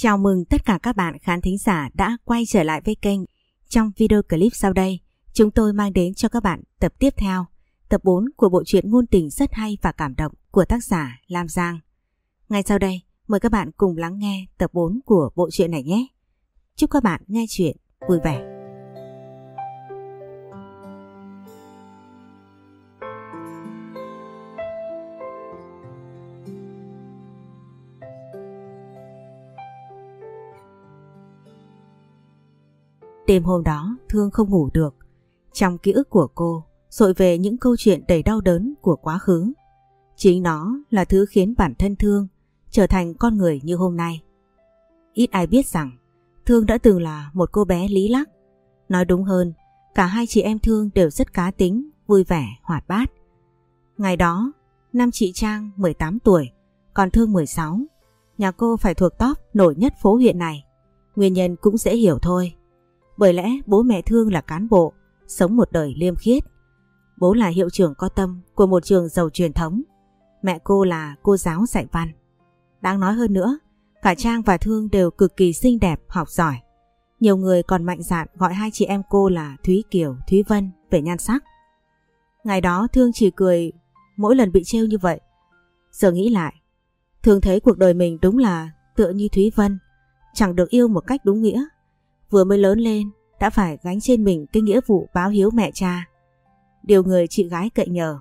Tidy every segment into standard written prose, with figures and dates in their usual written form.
Chào mừng tất cả các bạn khán thính giả đã quay trở lại với kênh. Trong video clip sau đây, chúng tôi mang đến cho các bạn tập tiếp theo, tập 4 của bộ truyện ngôn tình rất hay và cảm động của tác giả Lam Giang. Ngay sau đây, mời các bạn cùng lắng nghe tập 4 của bộ truyện này nhé. Chúc các bạn nghe truyện vui vẻ. Đêm hôm đó Thương không ngủ được. Trong ký ức của cô dội về những câu chuyện đầy đau đớn của quá khứ. Chính nó là thứ khiến bản thân Thương trở thành con người như hôm nay. Ít ai biết rằng Thương đã từng là một cô bé lý lắc. Nói đúng hơn, cả hai chị em Thương đều rất cá tính, vui vẻ, hoạt bát. Ngày đó, năm chị Trang 18 tuổi, còn Thương 16. Nhà cô phải thuộc top nổi nhất phố huyện này. Nguyên nhân cũng dễ hiểu thôi. Bởi lẽ bố mẹ Thương là cán bộ, sống một đời liêm khiết. Bố là hiệu trưởng có tâm của một trường giàu truyền thống. Mẹ cô là cô giáo dạy văn. Đáng nói hơn nữa, cả Trang và Thương đều cực kỳ xinh đẹp, học giỏi. Nhiều người còn mạnh dạn gọi hai chị em cô là Thúy Kiều, Thúy Vân về nhan sắc. Ngày đó Thương chỉ cười mỗi lần bị trêu như vậy. Giờ nghĩ lại, Thương thấy cuộc đời mình đúng là tựa như Thúy Vân, chẳng được yêu một cách đúng nghĩa. Vừa mới lớn lên đã phải gánh trên mình cái nghĩa vụ báo hiếu mẹ cha, điều người chị gái cậy nhờ.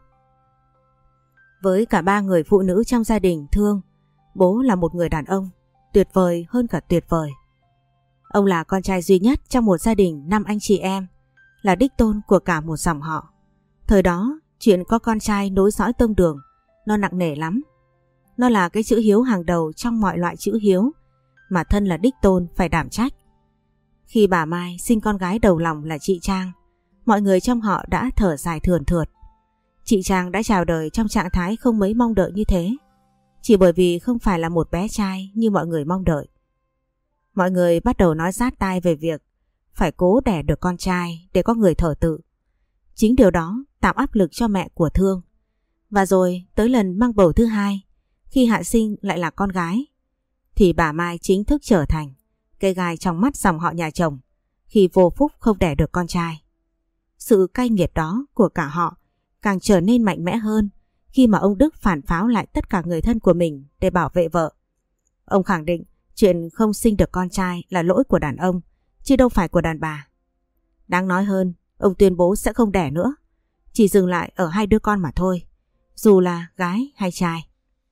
Với cả ba người phụ nữ trong gia đình Thương, bố là một người đàn ông tuyệt vời hơn cả tuyệt vời. Ông là con trai duy nhất trong một gia đình 5 anh chị em, là đích tôn của cả một dòng họ. Thời đó chuyện có con trai nối dõi tông đường nó nặng nề lắm. Nó là cái chữ hiếu hàng đầu trong mọi loại chữ hiếu mà thân là đích tôn phải đảm trách. Khi bà Mai sinh con gái đầu lòng là chị Trang, mọi người trong họ đã thở dài thườn thượt. Chị Trang đã chào đời trong trạng thái không mấy mong đợi như thế, chỉ bởi vì không phải là một bé trai như mọi người mong đợi. Mọi người bắt đầu nói rát tai về việc phải cố đẻ được con trai để có người thờ tự. Chính điều đó tạo áp lực cho mẹ của Thương. Và rồi tới lần mang bầu thứ hai, khi hạ sinh lại là con gái, thì bà Mai chính thức trở thành cây gai trong mắt dòng họ nhà chồng khi vô phúc không đẻ được con trai. Sự cay nghiệt đó của cả họ càng trở nên mạnh mẽ hơn khi mà ông Đức phản pháo lại tất cả người thân của mình để bảo vệ vợ. Ông khẳng định chuyện không sinh được con trai là lỗi của đàn ông, chứ đâu phải của đàn bà. Đáng nói hơn, ông tuyên bố sẽ không đẻ nữa, chỉ dừng lại ở 2 đứa con mà thôi, dù là gái hay trai.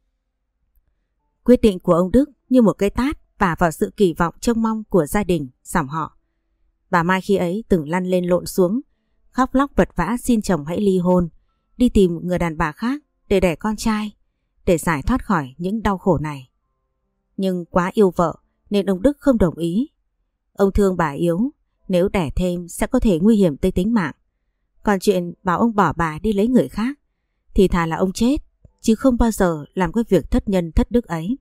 Quyết định của ông Đức như một cái tát vả vào sự kỳ vọng trông mong của gia đình, dòng họ. Bà Mai khi ấy từng lăn lên lộn xuống, khóc lóc vật vã xin chồng hãy ly hôn, đi tìm người đàn bà khác để đẻ con trai, để giải thoát khỏi những đau khổ này. Nhưng quá yêu vợ nên ông Đức không đồng ý. Ông thương bà yếu, nếu đẻ thêm sẽ có thể nguy hiểm tới tính mạng. Còn chuyện bảo ông bỏ bà đi lấy người khác thì thà là ông chết, chứ không bao giờ làm cái việc thất nhân thất đức ấy.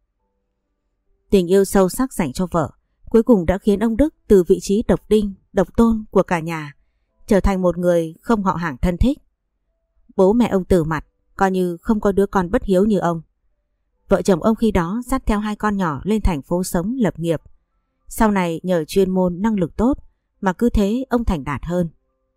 Tình yêu sâu sắc dành cho vợ cuối cùng đã khiến ông Đức từ vị trí độc đinh, độc tôn của cả nhà trở thành một người không họ hàng thân thích. Bố mẹ ông từ mặt, coi như không có đứa con bất hiếu như ông. Vợ chồng ông khi đó dắt theo 2 con nhỏ lên thành phố sống lập nghiệp. Sau này nhờ chuyên môn năng lực tốt mà cứ thế ông thành đạt hơn.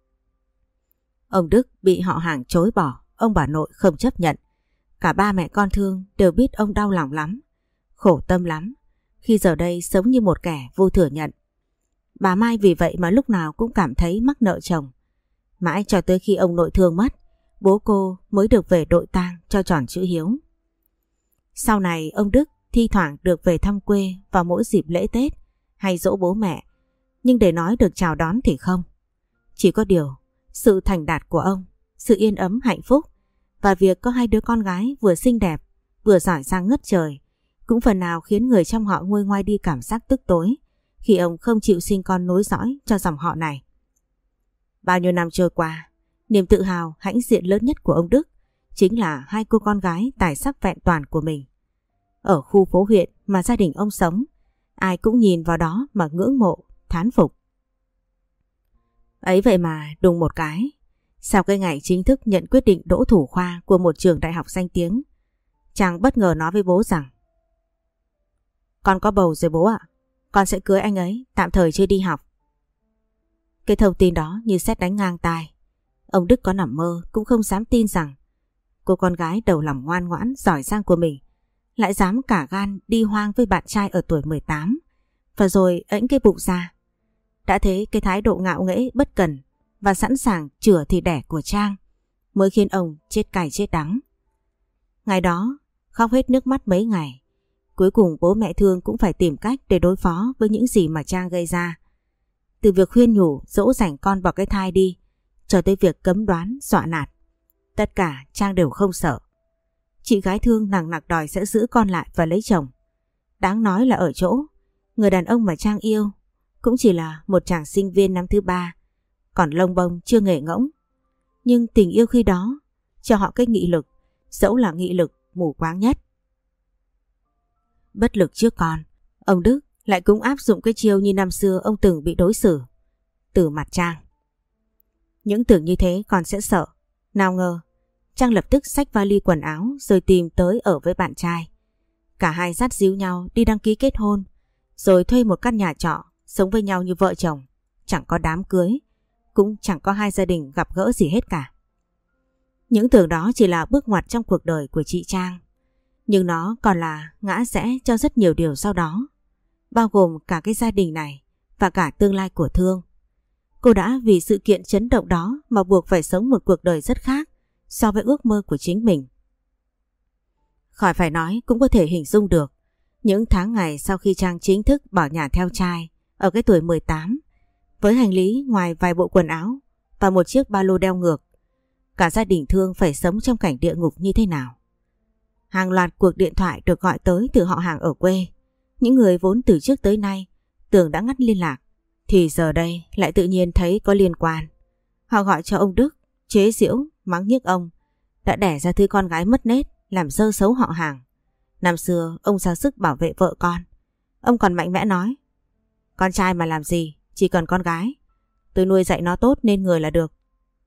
Ông Đức bị họ hàng chối bỏ, ông bà nội không chấp nhận. Cả ba mẹ con Thương đều biết ông đau lòng lắm, khổ tâm lắm, khi giờ đây sống như một kẻ vô thừa nhận. Bà Mai vì vậy mà lúc nào cũng cảm thấy mắc nợ chồng. Mãi cho tới khi ông nội Thương mất, bố cô mới được về đội tang cho tròn chữ hiếu. Sau này ông Đức thi thoảng được về thăm quê vào mỗi dịp lễ Tết hay giỗ bố mẹ, nhưng để nói được chào đón thì không. Chỉ có điều sự thành đạt của ông, sự yên ấm hạnh phúc và việc có 2 đứa con gái vừa xinh đẹp vừa giỏi giang ngất trời cũng phần nào khiến người trong họ nguôi ngoai đi cảm giác tức tối khi ông không chịu sinh con nối dõi cho dòng họ này. Bao nhiêu năm trôi qua, niềm tự hào hãnh diện lớn nhất của ông Đức chính là 2 cô con gái tài sắc vẹn toàn của mình. Ở khu phố huyện mà gia đình ông sống, ai cũng nhìn vào đó mà ngưỡng mộ, thán phục. Ấy vậy mà đùng một cái, sau cái ngày chính thức nhận quyết định đỗ thủ khoa của một trường đại học danh tiếng, Trang bất ngờ nói với bố rằng Con có bầu rồi bố ạ. Con sẽ cưới anh ấy, tạm thời chưa đi học. Cái thông tin đó như sét đánh ngang tai. Ông Đức có nằm mơ cũng không dám tin rằng cô con gái đầu lòng ngoan ngoãn giỏi giang của mình lại dám cả gan đi hoang với bạn trai ở tuổi 18 và rồi ẵnh cái bụng ra. Đã thế cái thái độ ngạo nghễ bất cần và sẵn sàng chửa thì đẻ của Trang mới khiến ông chết cay chết đắng. Ngày đó khóc hết nước mắt mấy ngày. Cuối cùng bố mẹ Thương cũng phải tìm cách để đối phó với những gì mà Trang gây ra. Từ việc khuyên nhủ dỗ dành con bỏ cái thai đi cho tới việc cấm đoán dọa nạt. Tất cả Trang đều không sợ. Chị gái Thương nằng nặc đòi sẽ giữ con lại và lấy chồng. Đáng nói là ở chỗ người đàn ông mà Trang yêu cũng chỉ là một chàng sinh viên năm thứ 3, còn lông bông chưa nghề ngỗng. Nhưng tình yêu khi đó cho họ cái nghị lực, dẫu là nghị lực mù quáng nhất. Bất lực trước con, ông Đức lại cũng áp dụng cái chiêu như năm xưa ông từng bị đối xử từ mặt Trang. Những tưởng như thế con sẽ sợ. Nào ngờ Trang lập tức xách vali quần áo rồi tìm tới ở với bạn trai. Cả hai dắt díu nhau đi đăng ký kết hôn, rồi thuê một căn nhà trọ sống với nhau như vợ chồng. Chẳng có đám cưới, cũng chẳng có hai gia đình gặp gỡ gì hết cả. Những tưởng đó chỉ là bước ngoặt trong cuộc đời của chị Trang, nhưng nó còn là ngã rẽ cho rất nhiều điều sau đó, bao gồm cả cái gia đình này và cả tương lai của Thương. Cô đã vì sự kiện chấn động đó mà buộc phải sống một cuộc đời rất khác so với ước mơ của chính mình. Khỏi phải nói cũng có thể hình dung được những tháng ngày sau khi Trang chính thức bỏ nhà theo trai ở cái tuổi 18, với hành lý ngoài vài bộ quần áo và một chiếc ba lô đeo ngược, cả gia đình Thương phải sống trong cảnh địa ngục như thế nào. Hàng loạt cuộc điện thoại được gọi tới từ họ hàng ở quê. Những người vốn từ trước tới nay tưởng đã ngắt liên lạc thì giờ đây lại tự nhiên thấy có liên quan. Họ gọi cho ông Đức, chế giễu, mắng nhiếc ông đã đẻ ra thứ con gái mất nết, làm dơ xấu họ hàng. Năm xưa ông ra sức bảo vệ vợ con. Ông còn mạnh mẽ nói: con trai mà làm gì, chỉ cần con gái. Tôi nuôi dạy nó tốt nên người là được.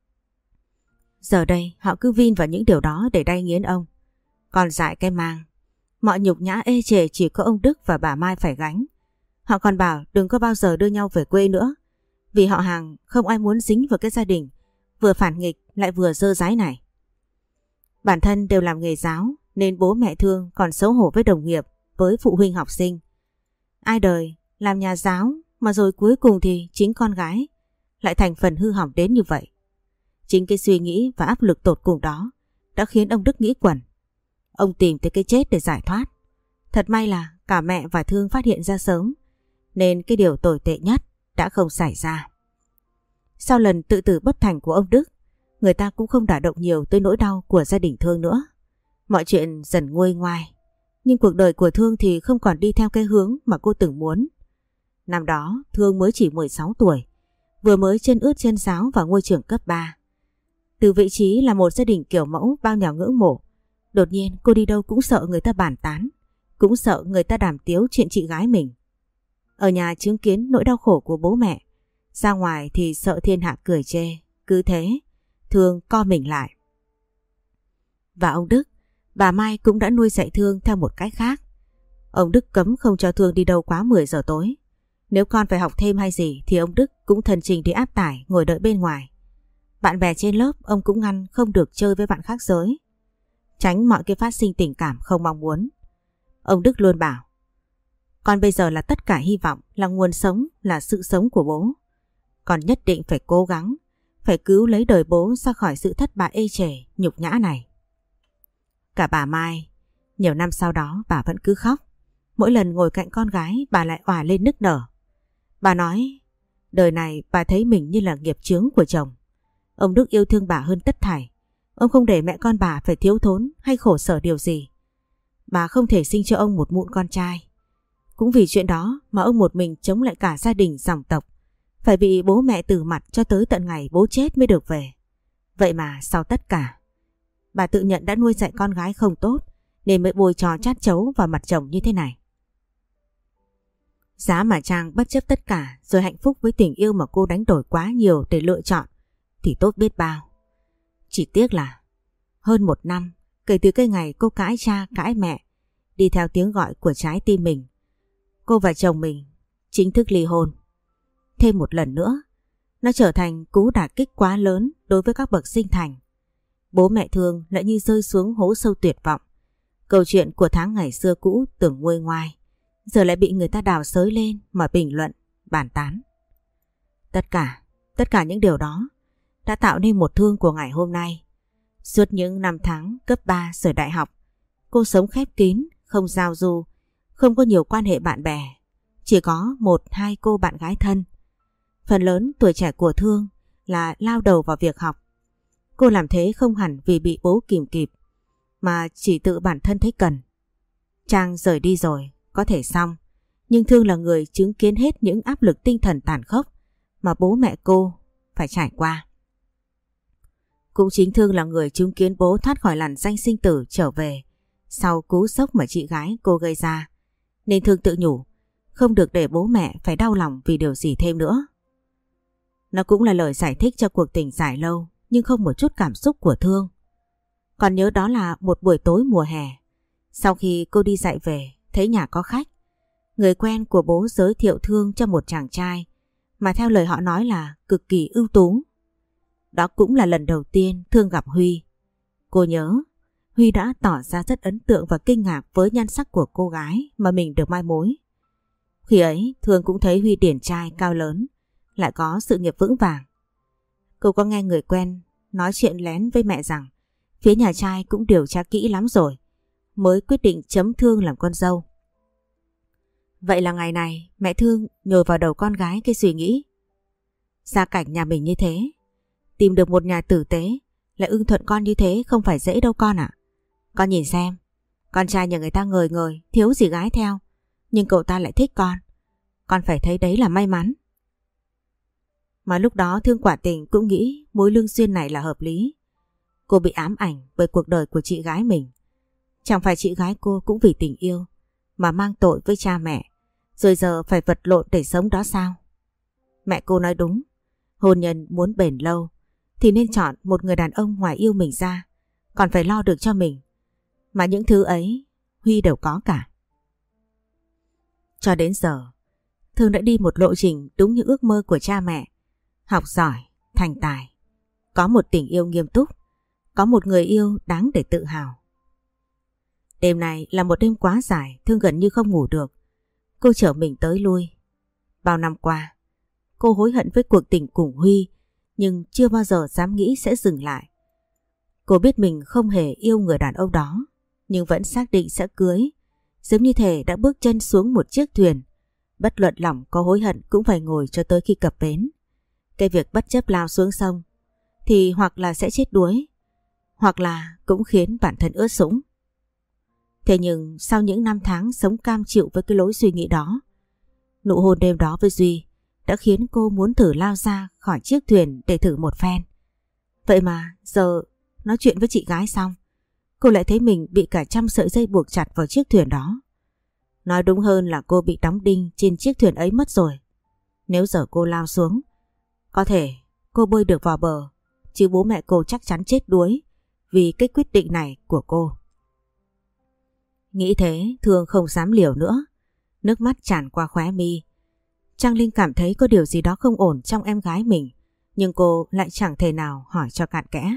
Giờ đây họ cứ vin vào những điều đó để đay nghiến ông. Còn dại cái mang, mọi nhục nhã ê chề chỉ có ông Đức và bà Mai phải gánh. Họ còn bảo đừng có bao giờ đưa nhau về quê nữa, vì họ hàng không ai muốn dính vào cái gia đình vừa phản nghịch lại vừa dơ dái này. Bản thân đều làm nghề giáo nên bố mẹ Thương còn xấu hổ với đồng nghiệp, với phụ huynh học sinh. Ai đời làm nhà giáo mà rồi cuối cùng thì chính con gái lại thành phần hư hỏng đến như vậy. Chính cái suy nghĩ và áp lực tột cùng đó đã khiến ông Đức nghĩ quẩn. Ông tìm tới cái chết để giải thoát. Thật may là cả mẹ và Thương phát hiện ra sớm, nên cái điều tồi tệ nhất đã không xảy ra. Sau lần tự tử bất thành của ông Đức, người ta cũng không đả động nhiều tới nỗi đau của gia đình Thương nữa. Mọi chuyện dần nguôi ngoai, nhưng cuộc đời của Thương thì không còn đi theo cái hướng mà cô từng muốn. Năm đó Thương mới chỉ 16 tuổi, vừa mới chân ướt chân ráo vào ngôi trường cấp 3. Từ vị trí là một gia đình kiểu mẫu bao nhà ngưỡng mộ, đột nhiên cô đi đâu cũng sợ người ta bàn tán, cũng sợ người ta đàm tiếu chuyện chị gái mình. Ở nhà chứng kiến nỗi đau khổ của bố mẹ, ra ngoài thì sợ thiên hạ cười chê. Cứ thế Thương co mình lại. Và ông Đức, bà Mai cũng đã nuôi dạy Thương theo một cách khác. Ông Đức cấm không cho Thương đi đâu quá 10 giờ tối. Nếu con phải học thêm hay gì thì ông Đức cũng thần trình đi áp tải ngồi đợi bên ngoài. Bạn bè trên lớp ông cũng ngăn không được chơi với bạn khác giới, tránh mọi cái phát sinh tình cảm không mong muốn. Ông Đức luôn bảo: con bây giờ là tất cả hy vọng, là nguồn sống, là sự sống của bố. Con nhất định phải cố gắng, phải cứu lấy đời bố ra khỏi sự thất bại ê chề, nhục nhã này. Cả bà Mai, nhiều năm sau đó bà vẫn cứ khóc. Mỗi lần ngồi cạnh con gái bà lại òa lên nức nở. Bà nói đời này bà thấy mình như là nghiệp chướng của chồng. Ông Đức yêu thương bà hơn tất thảy. Ông không để mẹ con bà phải thiếu thốn hay khổ sở điều gì. Bà không thể sinh cho ông một mụn con trai. Cũng vì chuyện đó mà ông một mình chống lại cả gia đình dòng tộc, phải bị bố mẹ từ mặt cho tới tận ngày bố chết mới được về. Vậy mà sau tất cả, bà tự nhận đã nuôi dạy con gái không tốt, nên mới bôi trò chát chấu vào mặt chồng như thế này. Giá mà Trang bất chấp tất cả rồi hạnh phúc với tình yêu mà cô đánh đổi quá nhiều để lựa chọn thì tốt biết bao. Chỉ tiếc là hơn 1 năm kể từ cái ngày cô cãi cha cãi mẹ, đi theo tiếng gọi của trái tim mình, cô và chồng mình chính thức ly hôn. Thêm một lần nữa, nó trở thành cú đả kích quá lớn đối với các bậc sinh thành. Bố mẹ Thương lại như rơi xuống hố sâu tuyệt vọng. Câu chuyện của tháng ngày xưa cũ tưởng nguôi ngoai, giờ lại bị người ta đào xới lên mà bình luận, bàn tán. Tất cả những điều đó đã tạo nên một Thương của ngày hôm nay. Suốt những năm tháng cấp 3 rồi đại học, cô sống khép kín, không giao du, không có nhiều quan hệ bạn bè, chỉ có 1-2 cô bạn gái thân. Phần lớn tuổi trẻ của Thương là lao đầu vào việc học. Cô làm thế không hẳn vì bị bố kìm kịp, mà chỉ tự bản thân thấy cần. Trang rời đi rồi, có thể xong, nhưng Thương là người chứng kiến hết những áp lực tinh thần tàn khốc mà bố mẹ cô phải trải qua. Cũng chính Thương là người chứng kiến bố thoát khỏi lằn ranh sinh tử trở về sau cú sốc mà chị gái cô gây ra, nên Thương tự nhủ không được để bố mẹ phải đau lòng vì điều gì thêm nữa. Nó cũng là lời giải thích cho cuộc tình dài lâu nhưng không một chút cảm xúc của Thương. Còn nhớ đó là một buổi tối mùa hè, sau khi cô đi dạy về thấy nhà có khách, người quen của bố giới thiệu Thương cho một chàng trai mà theo lời họ nói là cực kỳ ưu tú. Đó cũng là lần đầu tiên Thương gặp Huy. Cô nhớ Huy đã tỏ ra rất ấn tượng và kinh ngạc với nhan sắc của cô gái mà mình được mai mối. Khi ấy Thương cũng thấy Huy điển trai cao lớn, lại có sự nghiệp vững vàng. Cô có nghe người quen nói chuyện lén với mẹ rằng phía nhà trai cũng điều tra kỹ lắm rồi mới quyết định chấm Thương làm con dâu. Vậy là ngày này mẹ Thương nhồi vào đầu con gái cái suy nghĩ: gia cảnh nhà mình như thế, tìm được một nhà tử tế lại ưng thuận con như thế không phải dễ đâu con ạ. Con nhìn xem, con trai nhà người ta ngời ngời, thiếu gì gái theo, nhưng cậu ta lại thích con phải thấy đấy là may mắn. Mà lúc đó Thương quả tình cũng nghĩ mối lương duyên này là hợp lý. Cô bị ám ảnh bởi cuộc đời của chị gái mình. Chẳng phải chị gái cô cũng vì tình yêu mà mang tội với cha mẹ, rồi giờ phải vật lộn để sống đó sao? Mẹ cô nói đúng, hôn nhân muốn bền lâu thì nên chọn một người đàn ông ngoài yêu mình ra còn phải lo được cho mình. Mà những thứ ấy Huy đều có cả. Cho đến giờ Thương đã đi một lộ trình đúng như ước mơ của cha mẹ. Học giỏi, thành tài, có một tình yêu nghiêm túc, có một người yêu đáng để tự hào. Đêm này là một đêm quá dài, Thương gần như không ngủ được. Cô chở mình tới lui. Bao năm qua, cô hối hận với cuộc tình cùng Huy, nhưng chưa bao giờ dám nghĩ sẽ dừng lại. Cô biết mình không hề yêu người đàn ông đó, nhưng vẫn xác định sẽ cưới. Giống như thể đã bước chân xuống một chiếc thuyền, bất luận lòng có hối hận cũng phải ngồi cho tới khi cập bến. Cái việc bất chấp lao xuống sông thì hoặc là sẽ chết đuối, hoặc là cũng khiến bản thân ướt sũng. Thế nhưng sau những năm tháng sống cam chịu với cái lối suy nghĩ đó, nụ hôn đêm đó với Duy đã khiến cô muốn thử lao ra khỏi chiếc thuyền để thử một phen. Vậy mà giờ nói chuyện với chị gái xong, cô lại thấy mình bị cả trăm sợi dây buộc chặt vào chiếc thuyền đó. Nói đúng hơn là cô bị đóng đinh trên chiếc thuyền ấy mất rồi. Nếu giờ cô lao xuống, có thể cô bơi được vào bờ, chứ bố mẹ cô chắc chắn chết đuối vì cái quyết định này của cô. Nghĩ thế, Thương không dám liều nữa. Nước mắt tràn qua khóe mi. Trang Linh cảm thấy có điều gì đó không ổn trong em gái mình, nhưng cô lại chẳng thể nào hỏi cho cặn kẽ.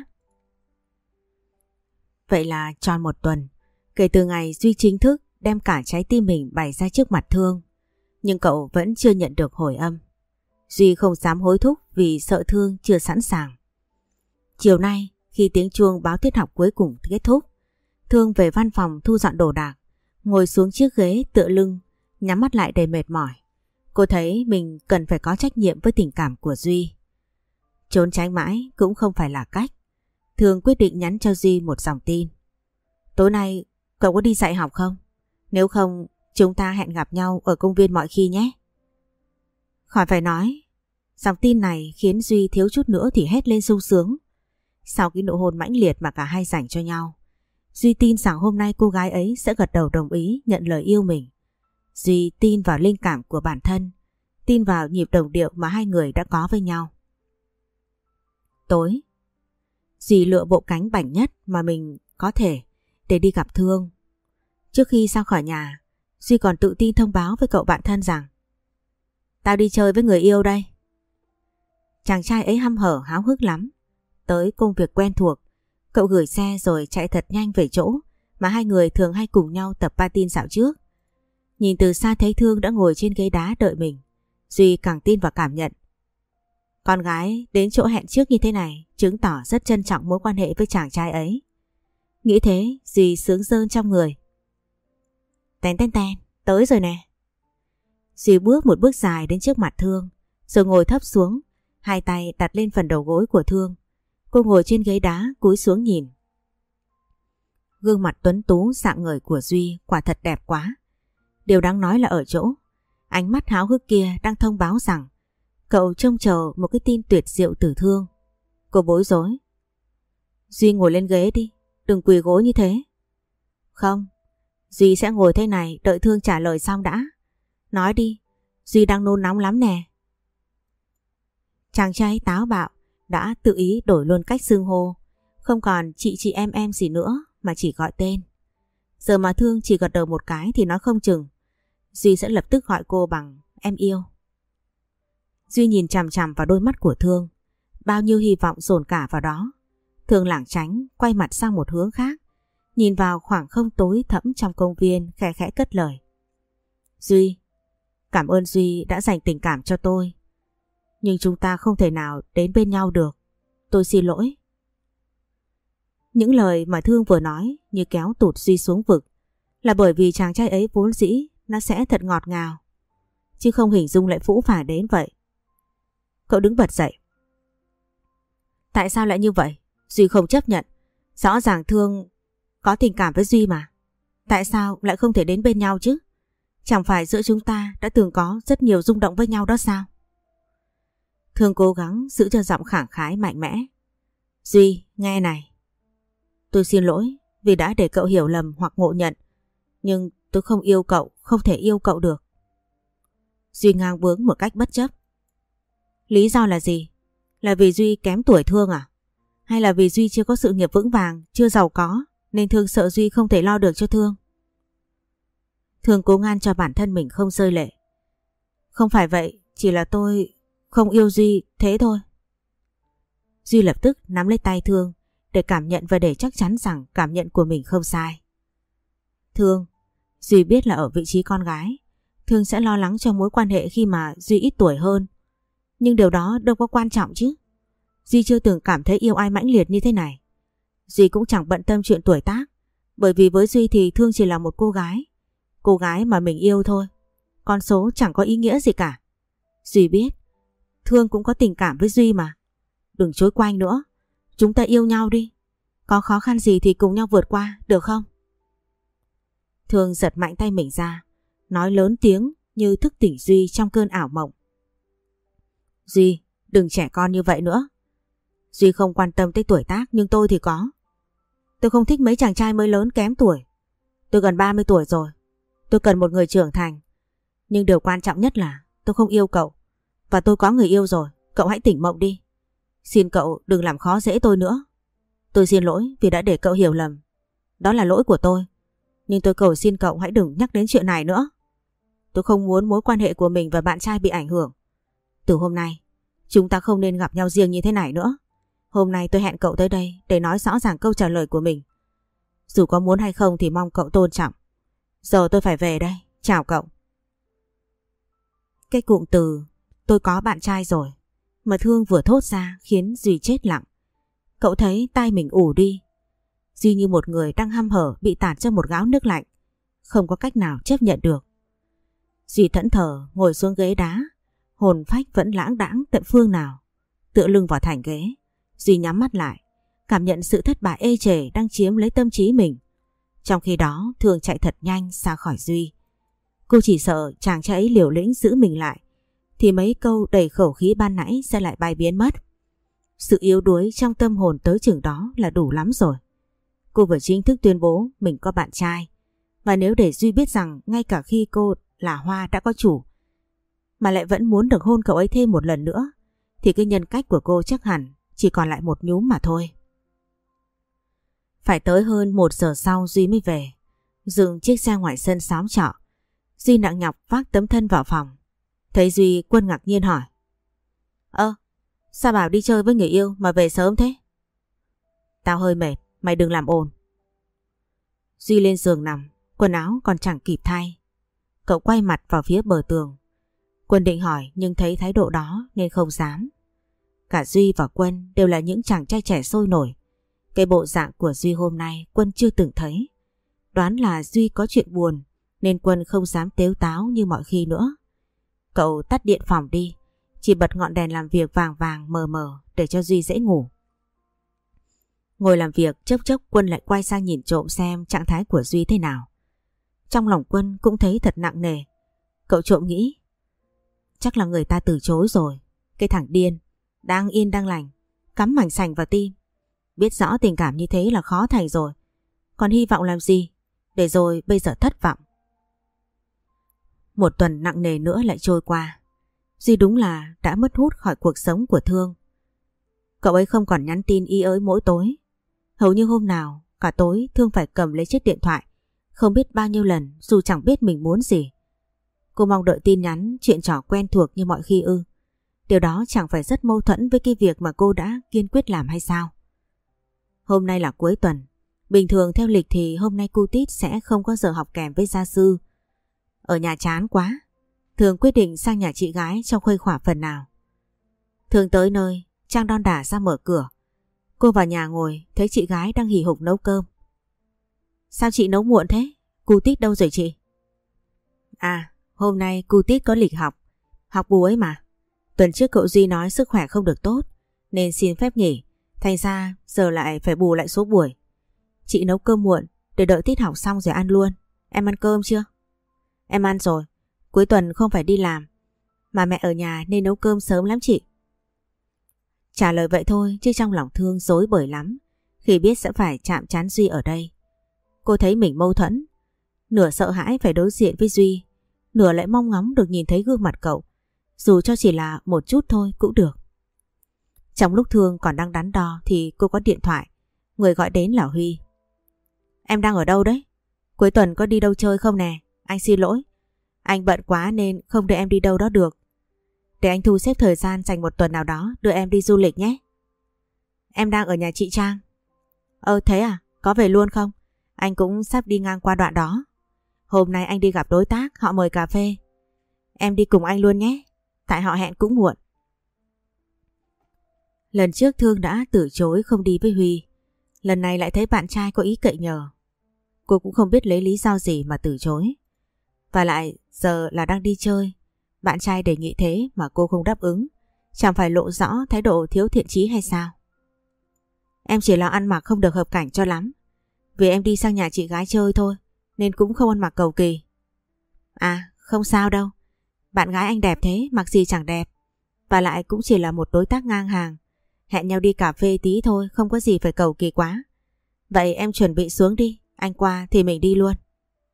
Vậy là tròn một tuần kể từ ngày Duy chính thức đem cả trái tim mình bày ra trước mặt Thương, nhưng cậu vẫn chưa nhận được hồi âm. Duy không dám hối thúc vì sợ Thương chưa sẵn sàng. Chiều nay, khi tiếng chuông báo tiết học cuối cùng kết thúc, Thương về văn phòng thu dọn đồ đạc, ngồi xuống chiếc ghế tựa lưng, nhắm mắt lại đầy mệt mỏi. Cô thấy mình cần phải có trách nhiệm với tình cảm của Duy. Trốn tránh mãi cũng không phải là cách. Thương quyết định nhắn cho Duy một dòng tin. Tối nay cậu có đi dạy học không? Nếu không, chúng ta hẹn gặp nhau ở công viên mọi khi nhé. Khỏi phải nói, dòng tin này khiến Duy thiếu chút nữa thì hét lên sung sướng. Sau cái nụ hôn mãnh liệt mà cả hai dành cho nhau, Duy tin rằng hôm nay cô gái ấy sẽ gật đầu đồng ý nhận lời yêu mình. Duy tin vào linh cảm của bản thân, tin vào nhịp đồng điệu mà hai người đã có với nhau. Tối, Duy lựa bộ cánh bảnh nhất mà mình có thể để đi gặp Thương. Trước khi ra khỏi nhà, Duy còn tự tin thông báo với cậu bạn thân rằng: tao đi chơi với người yêu đây. Chàng trai ấy hăm hở háo hức lắm. Tới công việc quen thuộc, cậu gửi xe rồi chạy thật nhanh về chỗ mà hai người thường hay cùng nhau tập patin dạo trước. Nhìn từ xa thấy Thương đã ngồi trên ghế đá đợi mình, Duy càng tin vào cảm nhận. Con gái đến chỗ hẹn trước như thế này chứng tỏ rất trân trọng mối quan hệ với chàng trai ấy. Nghĩ thế, Duy sướng rơn trong người. Tén tén tén, tới rồi nè. Duy bước một bước dài đến trước mặt Thương, rồi ngồi thấp xuống, hai tay đặt lên phần đầu gối của Thương. Cô ngồi trên ghế đá cúi xuống nhìn. Gương mặt tuấn tú rạng ngời của Duy quả thật đẹp quá. Điều đáng nói là ở chỗ ánh mắt háo hức kia đang thông báo rằng cậu trông chờ một cái tin tuyệt diệu từ Thương. Cô bối rối. Duy ngồi lên ghế đi, đừng quỳ gối như thế. Không, Duy sẽ ngồi thế này đợi Thương trả lời xong đã. Nói đi, Duy đang nôn nóng lắm nè. Chàng trai táo bạo đã tự ý đổi luôn cách xưng hô, không còn chị em gì nữa mà chỉ gọi tên. Giờ mà Thương chỉ gật đầu một cái thì nói không chừng Duy sẽ lập tức gọi cô bằng em yêu. Duy nhìn chằm chằm vào đôi mắt của Thương, bao nhiêu hy vọng dồn cả vào đó. Thương lảng tránh, quay mặt sang một hướng khác, nhìn vào khoảng không tối thẫm trong công viên, khẽ khẽ cất lời. Duy, cảm ơn Duy đã dành tình cảm cho tôi, nhưng chúng ta không thể nào đến bên nhau được. Tôi xin lỗi. Những lời mà Thương vừa nói như kéo tụt Duy xuống vực, là bởi vì chàng trai ấy vốn dĩ nó sẽ thật ngọt ngào, chứ không hình dung lại phũ phàng đến vậy. Cậu đứng bật dậy. Tại sao lại như vậy? Duy không chấp nhận. Rõ ràng Thương có tình cảm với Duy mà. Tại sao lại không thể đến bên nhau chứ? Chẳng phải giữa chúng ta đã từng có rất nhiều rung động với nhau đó sao? Thương cố gắng giữ cho giọng khẳng khái mạnh mẽ. Duy, nghe này. Tôi xin lỗi vì đã để cậu hiểu lầm hoặc ngộ nhận. Nhưng tôi không yêu cậu, không thể yêu cậu được. Duy ngang bướng một cách bất chấp. Lý do là gì? Là vì Duy kém tuổi Thương à? Hay là vì Duy chưa có sự nghiệp vững vàng, chưa giàu có, nên Thương sợ Duy không thể lo được cho Thương? Thương cố ngăn cho bản thân mình không rơi lệ. Không phải vậy, chỉ là tôi không yêu Duy, thế thôi. Duy lập tức nắm lấy tay Thương để cảm nhận và để chắc chắn rằng cảm nhận của mình không sai. Thương, Duy biết là ở vị trí con gái, Thương sẽ lo lắng cho mối quan hệ khi mà Duy ít tuổi hơn. Nhưng điều đó đâu có quan trọng chứ. Duy chưa từng cảm thấy yêu ai mãnh liệt như thế này. Duy cũng chẳng bận tâm chuyện tuổi tác, bởi vì với Duy thì Thương chỉ là một cô gái mà mình yêu thôi. Con số chẳng có ý nghĩa gì cả. Duy biết Thương cũng có tình cảm với Duy mà. Đừng chối quanh nữa. Chúng ta yêu nhau đi. Có khó khăn gì thì cùng nhau vượt qua, được không? Thương giật mạnh tay mình ra, nói lớn tiếng như thức tỉnh Duy trong cơn ảo mộng. Duy, đừng trẻ con như vậy nữa. Duy không quan tâm tới tuổi tác, nhưng tôi thì có. Tôi không thích mấy chàng trai mới lớn kém tuổi. Tôi gần 30 tuổi rồi. Tôi cần một người trưởng thành. Nhưng điều quan trọng nhất là tôi không yêu cậu. Và tôi có người yêu rồi. Cậu hãy tỉnh mộng đi. Xin cậu đừng làm khó dễ tôi nữa. Tôi xin lỗi vì đã để cậu hiểu lầm. Đó là lỗi của tôi. Nhưng tôi cầu xin cậu hãy đừng nhắc đến chuyện này nữa. Tôi không muốn mối quan hệ của mình và bạn trai bị ảnh hưởng. Từ hôm nay, chúng ta không nên gặp nhau riêng như thế này nữa. Hôm nay tôi hẹn cậu tới đây để nói rõ ràng câu trả lời của mình. Dù có muốn hay không thì mong cậu tôn trọng. Giờ tôi phải về đây. Chào cậu. Cái cụm từ tôi có bạn trai rồi mà Thương vừa thốt ra khiến Duy chết lặng. Cậu thấy tai mình ù đi. Duy như một người đang hăm hở bị tạt cho một gáo nước lạnh, không có cách nào chấp nhận được. Duy thẫn thờ ngồi xuống ghế đá, hồn phách vẫn lãng đãng tận phương nào. Tựa lưng vào thành ghế, Duy nhắm mắt lại, cảm nhận sự thất bại ê chề đang chiếm lấy tâm trí mình. Trong khi đó Thương chạy thật nhanh xa khỏi Duy. Cô chỉ sợ chàng trai ấy liều lĩnh giữ mình lại thì mấy câu đầy khẩu khí ban nãy sẽ lại bay biến mất. Sự yếu đuối trong tâm hồn tới chừng đó là đủ lắm rồi. Cô vừa chính thức tuyên bố mình có bạn trai. Và nếu để Duy biết rằng ngay cả khi cô là Hoa đã có chủ mà lại vẫn muốn được hôn cậu ấy thêm một lần nữa, thì cái nhân cách của cô chắc hẳn chỉ còn lại một nhúm mà thôi. Phải tới hơn 1 giờ sau Duy mới về, dừng chiếc xe ngoài sân xóm trọ. Duy nặng nhọc vác tấm thân vào phòng. Thấy Duy, Quân ngạc nhiên hỏi. Sao bảo đi chơi với người yêu mà về sớm thế? Tao hơi mệt, mày đừng làm ồn. Duy lên giường nằm, quần áo còn chẳng kịp thay. Cậu quay mặt vào phía bờ tường. Quân định hỏi nhưng thấy thái độ đó nên không dám. Cả Duy và Quân đều là những chàng trai trẻ sôi nổi. Cái bộ dạng của Duy hôm nay Quân chưa từng thấy. Đoán là Duy có chuyện buồn nên Quân không dám tếu táo như mọi khi nữa. Cậu tắt điện phòng đi, chỉ bật ngọn đèn làm việc vàng vàng mờ mờ để cho Duy dễ ngủ. Ngồi làm việc chốc chốc Quân lại quay sang nhìn trộm xem trạng thái của Duy thế nào. Trong lòng Quân cũng thấy thật nặng nề. Cậu trộm nghĩ, chắc là người ta từ chối rồi. Cái thằng điên, đang yên đang lành, cắm mảnh sành vào tim. Biết rõ tình cảm như thế là khó thành rồi, còn hy vọng làm gì, để rồi bây giờ thất vọng. Một tuần nặng nề nữa lại trôi qua. Duy đúng là đã mất hút khỏi cuộc sống của Thương. Cậu ấy không còn nhắn tin ý ới mỗi tối. Hầu như hôm nào cả tối Thương phải cầm lấy chiếc điện thoại, không biết bao nhiêu lần dù chẳng biết mình muốn gì. Cô mong đợi tin nhắn, chuyện trò quen thuộc như mọi khi ư? Điều đó chẳng phải rất mâu thuẫn với cái việc mà cô đã kiên quyết làm hay sao? Hôm nay là cuối tuần. Bình thường theo lịch thì hôm nay cu Tít sẽ không có giờ học kèm với gia sư. Ở nhà chán quá, Thường quyết định sang nhà chị gái cho khuây khỏa phần nào. Thường tới nơi, Trang đon đả ra mở cửa. Cô vào nhà ngồi, thấy chị gái đang hì hục nấu cơm. Sao chị nấu muộn thế? Cu Tít đâu rồi chị? À, hôm nay cu Tít có lịch học bù ấy mà. Tuần trước cậu Duy nói sức khỏe không được tốt nên xin phép nghỉ, thành ra giờ lại phải bù lại số buổi. Chị nấu cơm muộn để đợi Tít học xong rồi ăn luôn. Em ăn cơm chưa? Em ăn rồi, cuối tuần không phải đi làm mà mẹ ở nhà nên nấu cơm sớm lắm chị. Trả lời vậy thôi chứ trong lòng Thương rối bời lắm khi biết sẽ phải chạm trán Duy ở đây. Cô thấy mình mâu thuẫn, nửa sợ hãi phải đối diện với Duy, nửa lại mong ngóng được nhìn thấy gương mặt cậu, dù cho chỉ là một chút thôi cũng được. Trong lúc Thương còn đang đắn đo thì cô có điện thoại, người gọi đến là Huy. Em đang ở đâu đấy? Cuối tuần có đi đâu chơi không nè? Anh xin lỗi, anh bận quá nên không để em đi đâu đó được. Để anh thu xếp thời gian dành một tuần nào đó đưa em đi du lịch nhé. Em đang ở nhà chị Trang. Thế à? Có về luôn không? Anh cũng sắp đi ngang qua đoạn đó. Hôm nay anh đi gặp đối tác, họ mời cà phê. Em đi cùng anh luôn nhé, tại họ hẹn cũng muộn. Lần trước Thương đã từ chối không đi với Huy, lần này lại thấy bạn trai có ý cậy nhờ. Cô cũng không biết lấy lý do gì mà từ chối. Và lại giờ là đang đi chơi, bạn trai đề nghị thế mà cô không đáp ứng, chẳng phải lộ rõ thái độ thiếu thiện chí hay sao? Em chỉ lo ăn mặc không được hợp cảnh cho lắm, vì em đi sang nhà chị gái chơi thôi nên cũng không ăn mặc cầu kỳ. À không sao đâu, bạn gái anh đẹp thế mặc gì chẳng đẹp. Và lại cũng chỉ là một đối tác ngang hàng, hẹn nhau đi cà phê tí thôi, không có gì phải cầu kỳ quá. Vậy em chuẩn bị xuống đi, anh qua thì mình đi luôn.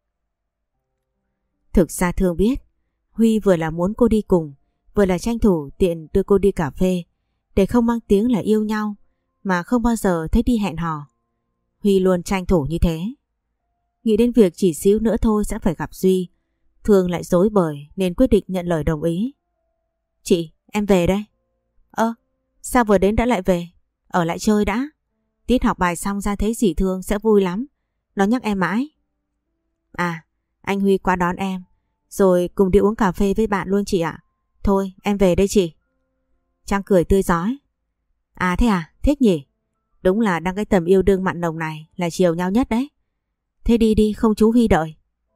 Thực ra Thương biết Huy vừa là muốn cô đi cùng, vừa là tranh thủ tiện đưa cô đi cà phê, để không mang tiếng là yêu nhau mà không bao giờ thấy đi hẹn hò. Huy luôn tranh thủ như thế. Nghĩ đến việc chỉ xíu nữa thôi sẽ phải gặp Duy, Thương lại rối bời nên quyết định nhận lời đồng ý. Chị, em về đây. Sao vừa đến đã lại về? Ở lại chơi đã. Tiết học bài xong ra thấy dì Thương sẽ vui lắm, nó nhắc em mãi. À, anh Huy qua đón em, rồi cùng đi uống cà phê với bạn luôn chị ạ. Thôi, em về đây chị. Trang cười tươi rói. À thế à, thích nhỉ? Đúng là đang cái tầm yêu đương mặn nồng này là chiều nhau nhất đấy. Thế đi đi, không chú Huy đợi.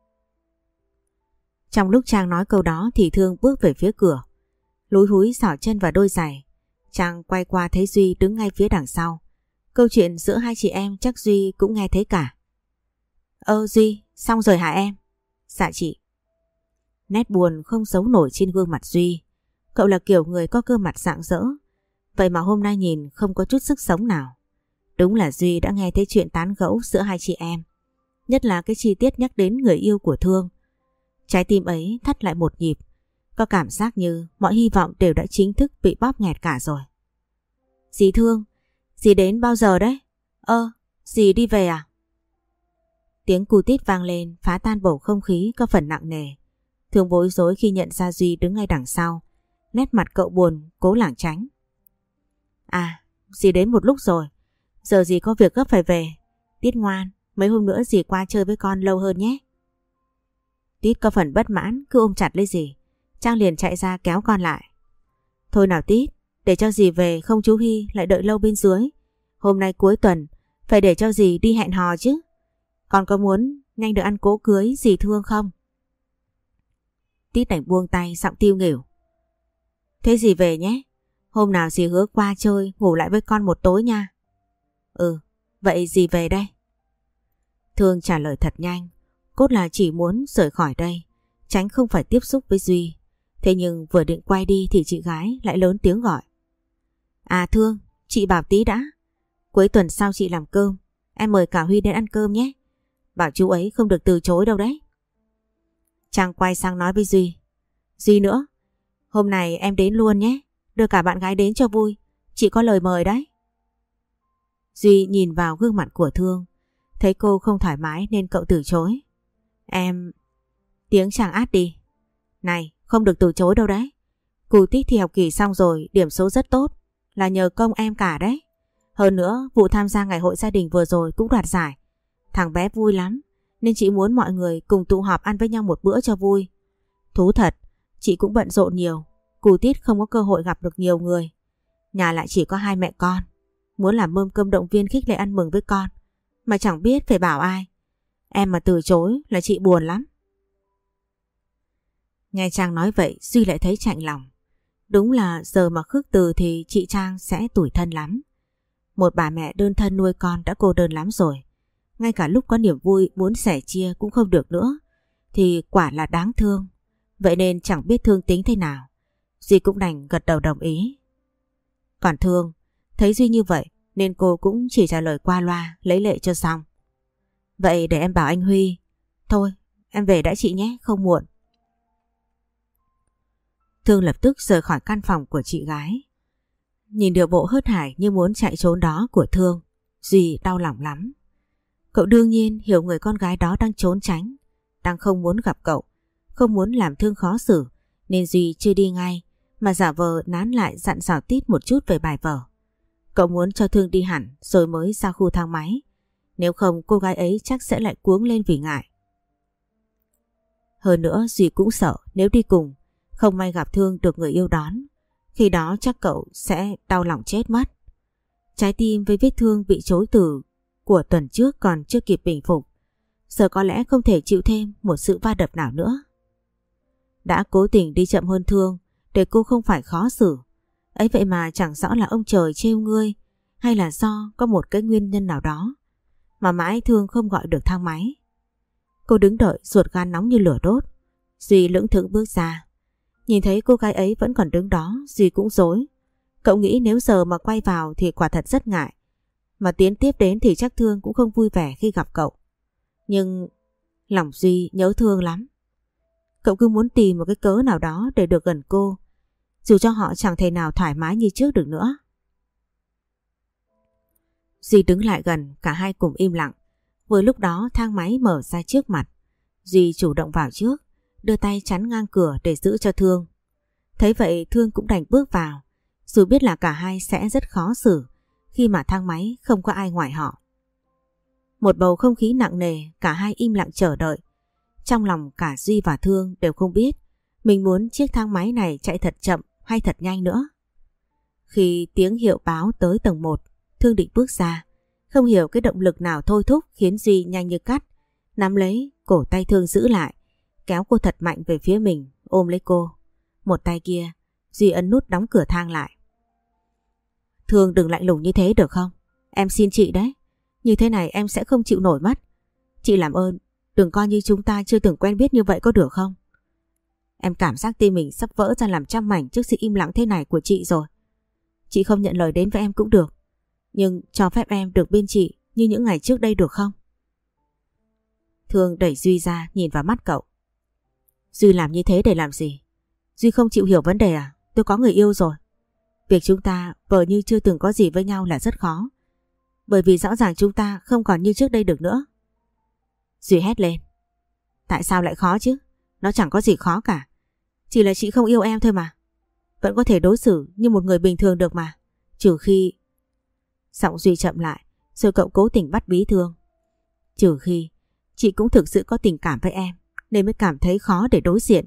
Trong lúc Trang nói câu đó thì Thương bước về phía cửa, lúi húi xỏ chân vào đôi giày. Trang quay qua thấy Duy đứng ngay phía đằng sau. Câu chuyện giữa hai chị em chắc Duy cũng nghe thấy cả. Duy, xong rồi hả em? Dạ chị. Nét buồn không giấu nổi trên gương mặt Duy. Cậu là kiểu người có cơ mặt rạng rỡ, vậy mà hôm nay nhìn không có chút sức sống nào. Đúng là Duy đã nghe thấy chuyện tán gẫu giữa hai chị em, nhất là cái chi tiết nhắc đến người yêu của Thương. Trái tim ấy thắt lại một nhịp, có cảm giác như mọi hy vọng đều đã chính thức bị bóp nghẹt cả rồi. Dì Thương, dì đến bao giờ đấy? Dì đi về à? Tiếng cu tít vang lên phá tan bầu không khí có phần nặng nề. Thương bối rối khi nhận ra Duy đứng ngay đằng sau. Nét mặt cậu buồn, cố lảng tránh. À, dì đến một lúc rồi. Giờ dì có việc gấp phải về. Tít ngoan, mấy hôm nữa dì qua chơi với con lâu hơn nhé. Tít có phần bất mãn, cứ ôm chặt lấy dì. Trang liền chạy ra kéo con lại. Thôi nào Tít, để cho dì về, không chú Hy lại đợi lâu bên dưới. Hôm nay cuối tuần, phải để cho dì đi hẹn hò chứ. Con có muốn nhanh được ăn cỗ cưới dì Thương không? Tít đành buông tay, giọng tiêu nghỉu. Thế dì về nhé. Hôm nào dì hứa qua chơi, ngủ lại với con một tối nha. Ừ, vậy dì về đây. Thương trả lời thật nhanh. Cốt là chỉ muốn rời khỏi đây, tránh không phải tiếp xúc với Duy. Thế nhưng vừa định quay đi thì chị gái lại lớn tiếng gọi. À Thương, chị bảo tí đã. Cuối tuần sau chị làm cơm, em mời cả Huy đến ăn cơm nhé. Bảo chú ấy không được từ chối đâu đấy. Trang quay sang nói với Duy. Duy nữa, hôm nay em đến luôn nhé. Đưa cả bạn gái đến cho vui. Chị có lời mời đấy. Duy nhìn vào gương mặt của Thương, thấy cô không thoải mái nên cậu từ chối. Em... Tiếng chàng át đi. Này, không được từ chối đâu đấy. Cù Tít thi học kỳ xong rồi, điểm số rất tốt. Là nhờ công em cả đấy. Hơn nữa, vụ tham gia ngày hội gia đình vừa rồi cũng đoạt giải. Thằng bé vui lắm, nên chị muốn mọi người cùng tụ họp ăn với nhau một bữa cho vui. Thú thật, chị cũng bận rộn nhiều. Cù Tít không có cơ hội gặp được nhiều người. Nhà lại chỉ có hai mẹ con. Muốn làm mâm cơm động viên khích lệ ăn mừng với con, mà chẳng biết phải bảo ai. Em mà từ chối là chị buồn lắm. Nghe Trang nói vậy, Duy lại thấy chạnh lòng. Đúng là giờ mà khước từ thì chị Trang sẽ tủi thân lắm. Một bà mẹ đơn thân nuôi con đã cô đơn lắm rồi. Ngay cả lúc có niềm vui muốn sẻ chia cũng không được nữa. Thì quả là đáng thương. Vậy nên chẳng biết Thương tính thế nào. Duy cũng đành gật đầu đồng ý. Còn Thương, thấy Duy như vậy nên cô cũng chỉ trả lời qua loa, lấy lệ cho xong. Vậy để em bảo anh Huy. Thôi, em về đã chị nhé, không muộn. Thương lập tức rời khỏi căn phòng của chị gái. Nhìn điệu bộ hớt hải như muốn chạy trốn đó của Thương, Duy đau lòng lắm. Cậu đương nhiên hiểu người con gái đó đang trốn tránh, đang không muốn gặp cậu, không muốn làm Thương khó xử, nên Duy chưa đi ngay mà giả vờ nán lại dặn dò Tít một chút về bài vở. Cậu muốn cho Thương đi hẳn rồi mới ra khu thang máy. Nếu không cô gái ấy chắc sẽ lại cuống lên vì ngại. Hơn nữa Duy cũng sợ nếu đi cùng, không may gặp Thương được người yêu đón. Khi đó chắc cậu sẽ đau lòng chết mất. Trái tim với vết thương bị chối từ của tuần trước còn chưa kịp bình phục. Giờ có lẽ không thể chịu thêm một sự va đập nào nữa. Đã cố tình đi chậm hơn Thương để cô không phải khó xử. Ấy vậy mà chẳng rõ là ông trời trêu ngươi hay là do có một cái nguyên nhân nào đó mà mãi Thương không gọi được thang máy. Cô đứng đợi ruột gan nóng như lửa đốt. Duy lững thững bước ra. Nhìn thấy cô gái ấy vẫn còn đứng đó, Duy cũng rối. Cậu nghĩ nếu giờ mà quay vào thì quả thật rất ngại. Mà tiến tiếp đến thì chắc Thương cũng không vui vẻ khi gặp cậu. Nhưng lòng Duy nhớ Thương lắm. Cậu cứ muốn tìm một cái cớ nào đó để được gần cô, dù cho họ chẳng thể nào thoải mái như trước được nữa. Duy đứng lại gần, cả hai cùng im lặng. Vừa lúc đó thang máy mở ra trước mặt. Duy chủ động vào trước, đưa tay chắn ngang cửa để giữ cho Thương. Thấy vậy Thương cũng đành bước vào, dù biết là cả hai sẽ rất khó xử khi mà thang máy không có ai ngoài họ. Một bầu không khí nặng nề, cả hai im lặng chờ đợi. Trong lòng cả Duy và Thương đều không biết mình muốn chiếc thang máy này chạy thật chậm hay thật nhanh nữa. Khi tiếng hiệu báo tới tầng 1, Thương định bước ra. Không hiểu cái động lực nào thôi thúc khiến Duy nhanh như cắt nắm lấy cổ tay Thương giữ lại, kéo cô thật mạnh về phía mình, ôm lấy cô. Một tay kia Duy ấn nút đóng cửa thang lại. Thương đừng lạnh lùng như thế được không? Em xin chị đấy. Như thế này em sẽ không chịu nổi mất. Chị làm ơn đừng coi như chúng ta chưa từng quen biết như vậy có được không? Em cảm giác tim mình sắp vỡ ra làm trăm mảnh trước sự im lặng thế này của chị rồi. Chị không nhận lời đến với em cũng được, nhưng cho phép em được bên chị như những ngày trước đây được không? Thương đẩy Duy ra, nhìn vào mắt cậu. Duy làm như thế để làm gì? Duy không chịu hiểu vấn đề à? Tôi có người yêu rồi. Việc chúng ta vờ như chưa từng có gì với nhau là rất khó, bởi vì rõ ràng chúng ta không còn như trước đây được nữa. Duy hét lên. Tại sao lại khó chứ? Nó chẳng có gì khó cả. Chỉ là chị không yêu em thôi mà. Vẫn có thể đối xử như một người bình thường được mà. Trừ khi... Giọng Duy chậm lại, rồi cậu cố tình bắt bí Thương. Trừ khi chị cũng thực sự có tình cảm với em, nên mới cảm thấy khó để đối diện.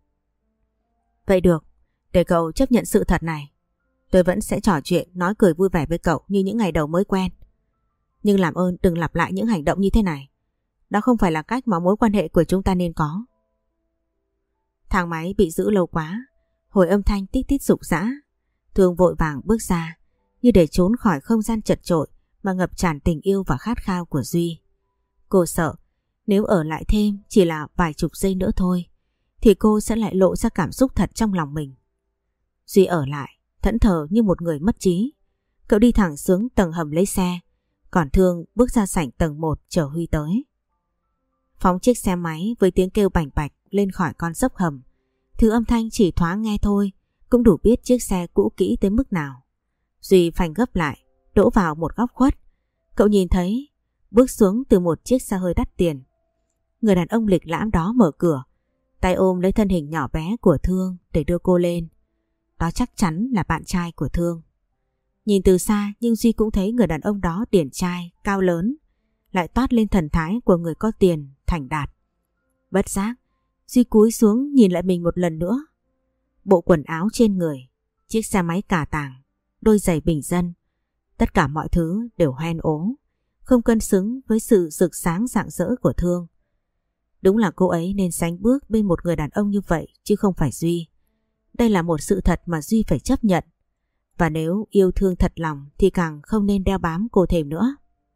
Vậy được, để cậu chấp nhận sự thật này. Tôi vẫn sẽ trò chuyện, nói cười vui vẻ với cậu như những ngày đầu mới quen. Nhưng làm ơn đừng lặp lại những hành động như thế này. Đó không phải là cách mà mối quan hệ của chúng ta nên có. Thang máy bị giữ lâu quá, hồi âm thanh tít tít rục rã. Thương vội vàng bước ra, như để trốn khỏi không gian chật chội mà ngập tràn tình yêu và khát khao của Duy. Cô sợ nếu ở lại thêm chỉ là vài chục giây nữa thôi, thì cô sẽ lại lộ ra cảm xúc thật trong lòng mình. Duy ở lại, thẫn thờ như một người mất trí. Cậu đi thẳng xuống tầng hầm lấy xe, còn Thương bước ra sảnh tầng 1 chờ Huy tới. Phóng chiếc xe máy với tiếng kêu bành bạch lên khỏi con dốc hầm. Thứ âm thanh chỉ thoáng nghe thôi cũng đủ biết chiếc xe cũ kỹ tới mức nào. Duy phanh gấp lại, đỗ vào một góc khuất. Cậu nhìn thấy bước xuống từ một chiếc xe hơi đắt tiền. Người đàn ông lịch lãm đó mở cửa, tay ôm lấy thân hình nhỏ bé của Thương để đưa cô lên. Đó chắc chắn là bạn trai của Thương. Nhìn từ xa nhưng Duy cũng thấy người đàn ông đó điển trai, cao lớn, lại toát lên thần thái của người có tiền, thành đạt. Bất giác, Duy cúi xuống nhìn lại mình một lần nữa. Bộ quần áo trên người, chiếc xe máy cà tàng, đôi giày bình dân, tất cả mọi thứ đều hoen ố, không cân xứng với sự rực sáng rạng rỡ của Thương. Đúng là cô ấy nên sánh bước bên một người đàn ông như vậy chứ không phải Duy. Đây là một sự thật mà Duy phải chấp nhận. Và nếu yêu thương thật lòng thì càng không nên đeo bám cô thêm nữa.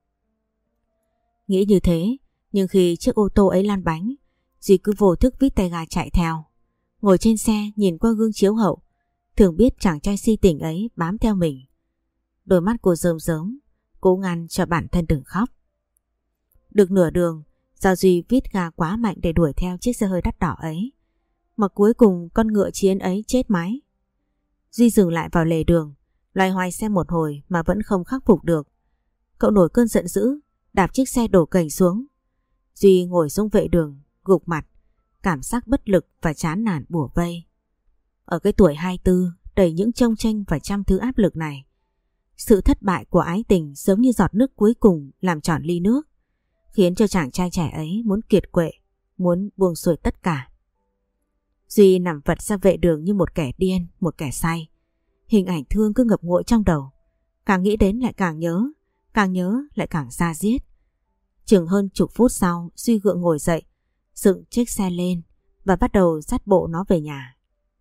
Nghĩ như thế, nhưng khi chiếc ô tô ấy lăn bánh, Duy cứ vô thức vít tay ga chạy theo. Ngồi trên xe nhìn qua gương chiếu hậu, Thường biết chàng trai si tình ấy bám theo mình. Đôi mắt cô rơm rớm, cố ngăn cho bản thân đừng khóc. Được nửa đường, do Duy vít ga quá mạnh để đuổi theo chiếc xe hơi đắt đỏ ấy, mà cuối cùng con ngựa chiến ấy chết máy. Duy dừng lại vào lề đường, loay hoay xem một hồi mà vẫn không khắc phục được. Cậu nổi cơn giận dữ, đạp chiếc xe đổ cành xuống. Duy ngồi xuống vệ đường, gục mặt, cảm giác bất lực và chán nản bủa vây. Ở cái tuổi 24, đầy những chông chênh và trăm thứ áp lực này, sự thất bại của ái tình giống như giọt nước cuối cùng làm tròn ly nước, khiến cho chàng trai trẻ ấy muốn kiệt quệ, muốn buông xuôi tất cả. Duy nằm vật ra vệ đường như một kẻ điên, một kẻ say. Hình ảnh Thương cứ ngập ngụa trong đầu. Càng nghĩ đến lại càng nhớ lại càng da diết. Chừng hơn chục phút sau, Duy gượng ngồi dậy, dựng chiếc xe lên và bắt đầu dắt bộ nó về nhà.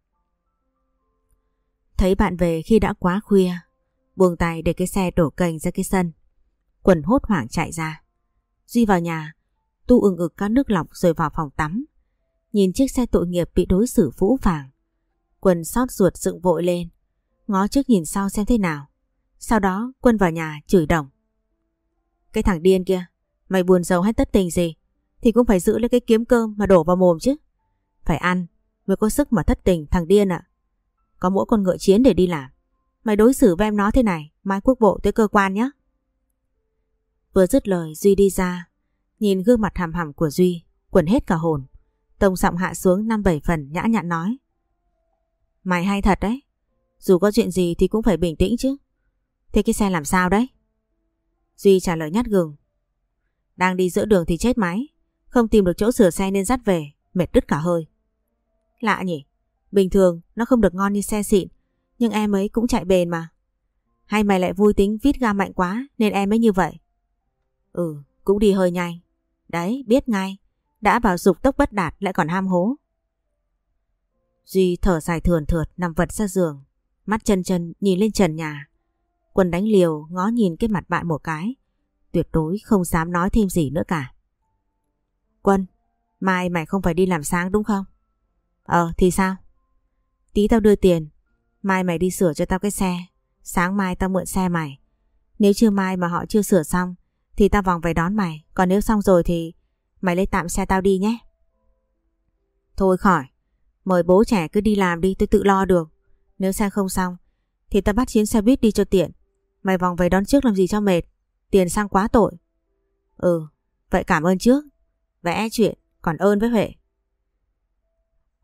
Thấy bạn về khi đã quá khuya, buông tay để cái xe đổ cành ra cái sân. Quần hốt hoảng chạy ra. Duy vào nhà, tu ừng ực các nước lọc rồi vào phòng tắm. Nhìn chiếc xe tội nghiệp bị đối xử phũ phàng, Quân xót ruột dựng vội lên, ngó trước nhìn sau xem thế nào. Sau đó Quân vào nhà chửi đồng. Cái thằng điên kia, mày buồn giàu hay tất tình gì thì cũng phải giữ lấy cái kiếm cơm mà đổ vào mồm chứ. Phải ăn mới có sức mà thất tình thằng điên ạ. Có mỗi con ngựa chiến để đi làm. Mày đối xử với em nó thế này, mai quốc bộ tới cơ quan nhé. Vừa dứt lời Duy đi ra. Nhìn gương mặt hằm hằm của Duy, Quân hết cả hồn. Tông giọng hạ xuống 5-7 phần nhã nhặn nói. Mày hay thật đấy. Dù có chuyện gì thì cũng phải bình tĩnh chứ. Thế cái xe làm sao đấy? Duy trả lời nhát gừng. Đang đi giữa đường thì chết máy. Không tìm được chỗ sửa xe nên dắt về, mệt đứt cả hơi. Lạ nhỉ. Bình thường nó không được ngon như xe xịn, nhưng em ấy cũng chạy bền mà. Hay mày lại vui tính vít ga mạnh quá nên em ấy như vậy? Ừ, cũng đi hơi nhanh. Đấy, biết ngay. Đã bảo dục tốc bất đạt lại còn ham hố. Duy thở dài thườn thượt nằm vật ra giường, mắt chân nhìn lên trần nhà. Quân đánh liều ngó nhìn cái mặt bạn một cái, tuyệt đối không dám nói thêm gì nữa cả. Quân, mai mày không phải đi làm sáng đúng không? Thì sao? Tí tao đưa tiền, mai mày đi sửa cho tao cái xe, sáng mai tao mượn xe mày. Nếu trưa mai mà họ chưa sửa xong thì tao vòng về đón mày, còn nếu xong rồi thì mày lấy tạm xe tao đi nhé. Thôi khỏi, mời bố trẻ cứ đi làm đi, tôi tự lo được. Nếu xe không xong thì tao bắt chuyến xe buýt đi cho tiện. Mày vòng về đón trước làm gì cho mệt, tiền xăng quá tội. Vậy cảm ơn trước. Vẽ chuyện, còn ơn với Huệ.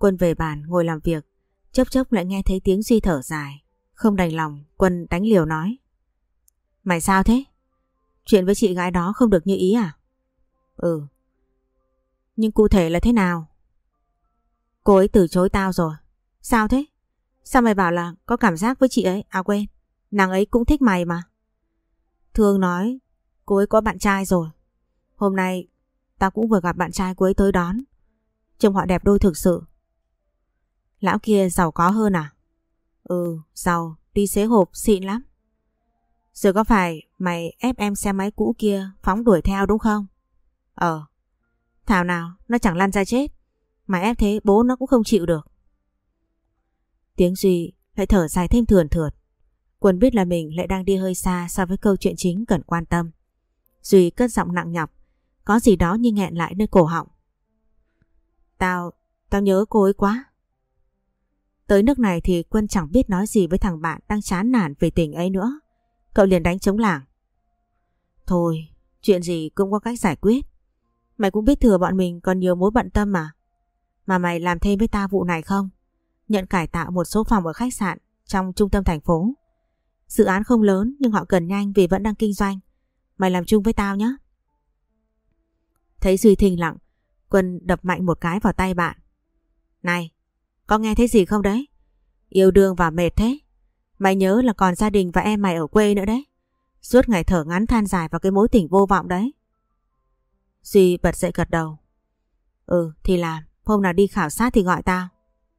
Quân về bàn ngồi làm việc, chốc chốc lại nghe thấy tiếng Duy thở dài. Không đành lòng, Quân đánh liều nói. Mày sao thế? Chuyện với chị gái đó không được như ý à? Ừ. Nhưng cụ thể là thế nào? Cô ấy từ chối tao rồi. Sao thế? Sao mày bảo là có cảm giác với chị ấy? À quên, nàng ấy cũng thích mày mà. Thương nói cô ấy có bạn trai rồi. Hôm nay tao cũng vừa gặp bạn trai cô ấy tới đón. Trông họ đẹp đôi thực sự. Lão kia giàu có hơn à? Ừ, giàu, đi xế hộp xịn lắm. Rồi có phải mày ép em xe máy cũ kia phóng đuổi theo đúng không? Thảo nào nó chẳng lăn ra chết. Mày ép thế bố nó cũng không chịu được. Tiếng Duy lại thở dài thêm thườn thượt. Quân biết là mình lại đang đi hơi xa so với câu chuyện chính cần quan tâm. Duy cất giọng nặng nhọc, có gì đó như nghẹn lại nơi cổ họng. Tao nhớ cô ấy quá. Tới nước này thì Quân chẳng biết nói gì với thằng bạn đang chán nản về tình ấy nữa. Cậu liền đánh trống lảng. Thôi, chuyện gì cũng có cách giải quyết. Mày cũng biết thừa bọn mình còn nhiều mối bận tâm mà. Mà mày làm thêm với tao vụ này không? Nhận cải tạo một số phòng ở khách sạn trong trung tâm thành phố. Dự án không lớn nhưng họ cần nhanh vì vẫn đang kinh doanh. Mày làm chung với tao nhé. Thấy Duy thinh lặng, Quân đập mạnh một cái vào tay bạn. Này, có nghe thấy gì không đấy? Yêu đương và mệt thế. Mày nhớ là còn gia đình và em mày ở quê nữa đấy. Suốt ngày thở ngắn than dài vào cái mối tình vô vọng đấy. Duy bật dậy gật đầu. Ừ thì làm, hôm nào đi khảo sát thì gọi tao.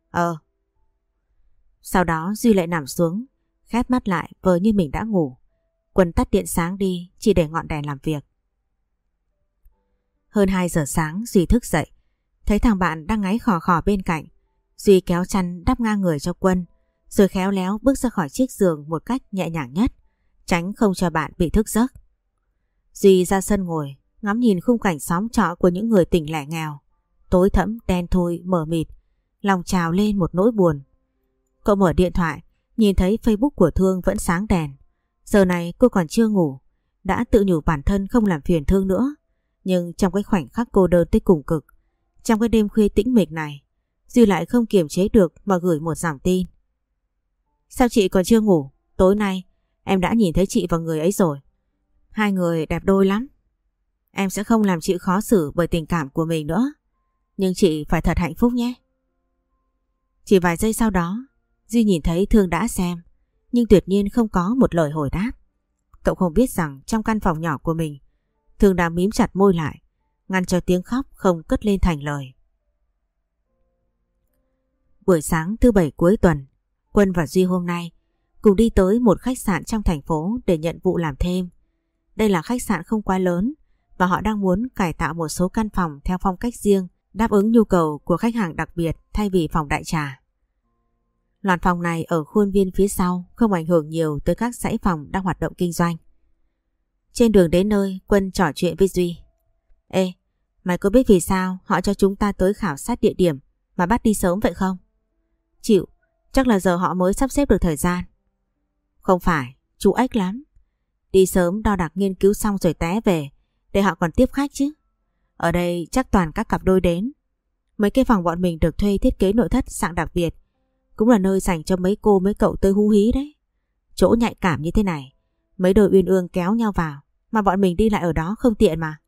Sau đó Duy lại nằm xuống, khép mắt lại vờ như mình đã ngủ. Quân tắt điện sáng đi chỉ để ngọn đèn làm việc. Hơn 2 giờ sáng Duy thức dậy, thấy thằng bạn đang ngáy khò khò bên cạnh. Duy kéo chăn đắp ngang người cho Quân, rồi khéo léo bước ra khỏi chiếc giường một cách nhẹ nhàng nhất, tránh không cho bạn bị thức giấc. Duy ra sân ngồi, ngắm nhìn khung cảnh xóm trọ của những người tỉnh lẻ nghèo. Tối thẫm, đen thui, mờ mịt, lòng trào lên một nỗi buồn. Cậu mở điện thoại, nhìn thấy Facebook của Thương vẫn sáng đèn. Giờ này cô còn chưa ngủ, đã tự nhủ bản thân không làm phiền Thương nữa. Nhưng trong cái khoảnh khắc cô đơn tới cùng cực, trong cái đêm khuya tĩnh mịch này, Duy lại không kiềm chế được mà gửi một dòng tin. Sao chị còn chưa ngủ? Tối nay em đã nhìn thấy chị và người ấy rồi. Hai người đẹp đôi lắm. Em sẽ không làm chị khó xử bởi tình cảm của mình nữa. Nhưng chị phải thật hạnh phúc nhé. Chỉ vài giây sau đó, Duy nhìn thấy Thương đã xem, nhưng tuyệt nhiên không có một lời hồi đáp. Cậu không biết rằng trong căn phòng nhỏ của mình, Thương đang mím chặt môi lại, ngăn cho tiếng khóc không cất lên thành lời. Buổi sáng thứ Bảy cuối tuần, Quân và Duy hôm nay cùng đi tới một khách sạn trong thành phố để nhận vụ làm thêm. Đây là khách sạn không quá lớn và họ đang muốn cải tạo một số căn phòng theo phong cách riêng, đáp ứng nhu cầu của khách hàng đặc biệt thay vì phòng đại trà. Loạt phòng này ở khuôn viên phía sau không ảnh hưởng nhiều tới các dãy phòng đang hoạt động kinh doanh. Trên đường đến nơi, Quân trò chuyện với Duy. Ê, mày có biết vì sao họ cho chúng ta tới khảo sát địa điểm mà bắt đi sớm vậy không? Chịu, chắc là giờ họ mới sắp xếp được thời gian. Không phải, chú ếch lắm. Đi sớm đo đạc nghiên cứu xong rồi té về, để họ còn tiếp khách chứ. Ở đây chắc toàn các cặp đôi đến. Mấy cái phòng bọn mình được thuê thiết kế nội thất dạng đặc biệt, cũng là nơi dành cho mấy cô mấy cậu tới hú hí đấy. Chỗ nhạy cảm như thế này, mấy đôi uyên ương kéo nhau vào, mà bọn mình đi lại ở đó không tiện mà.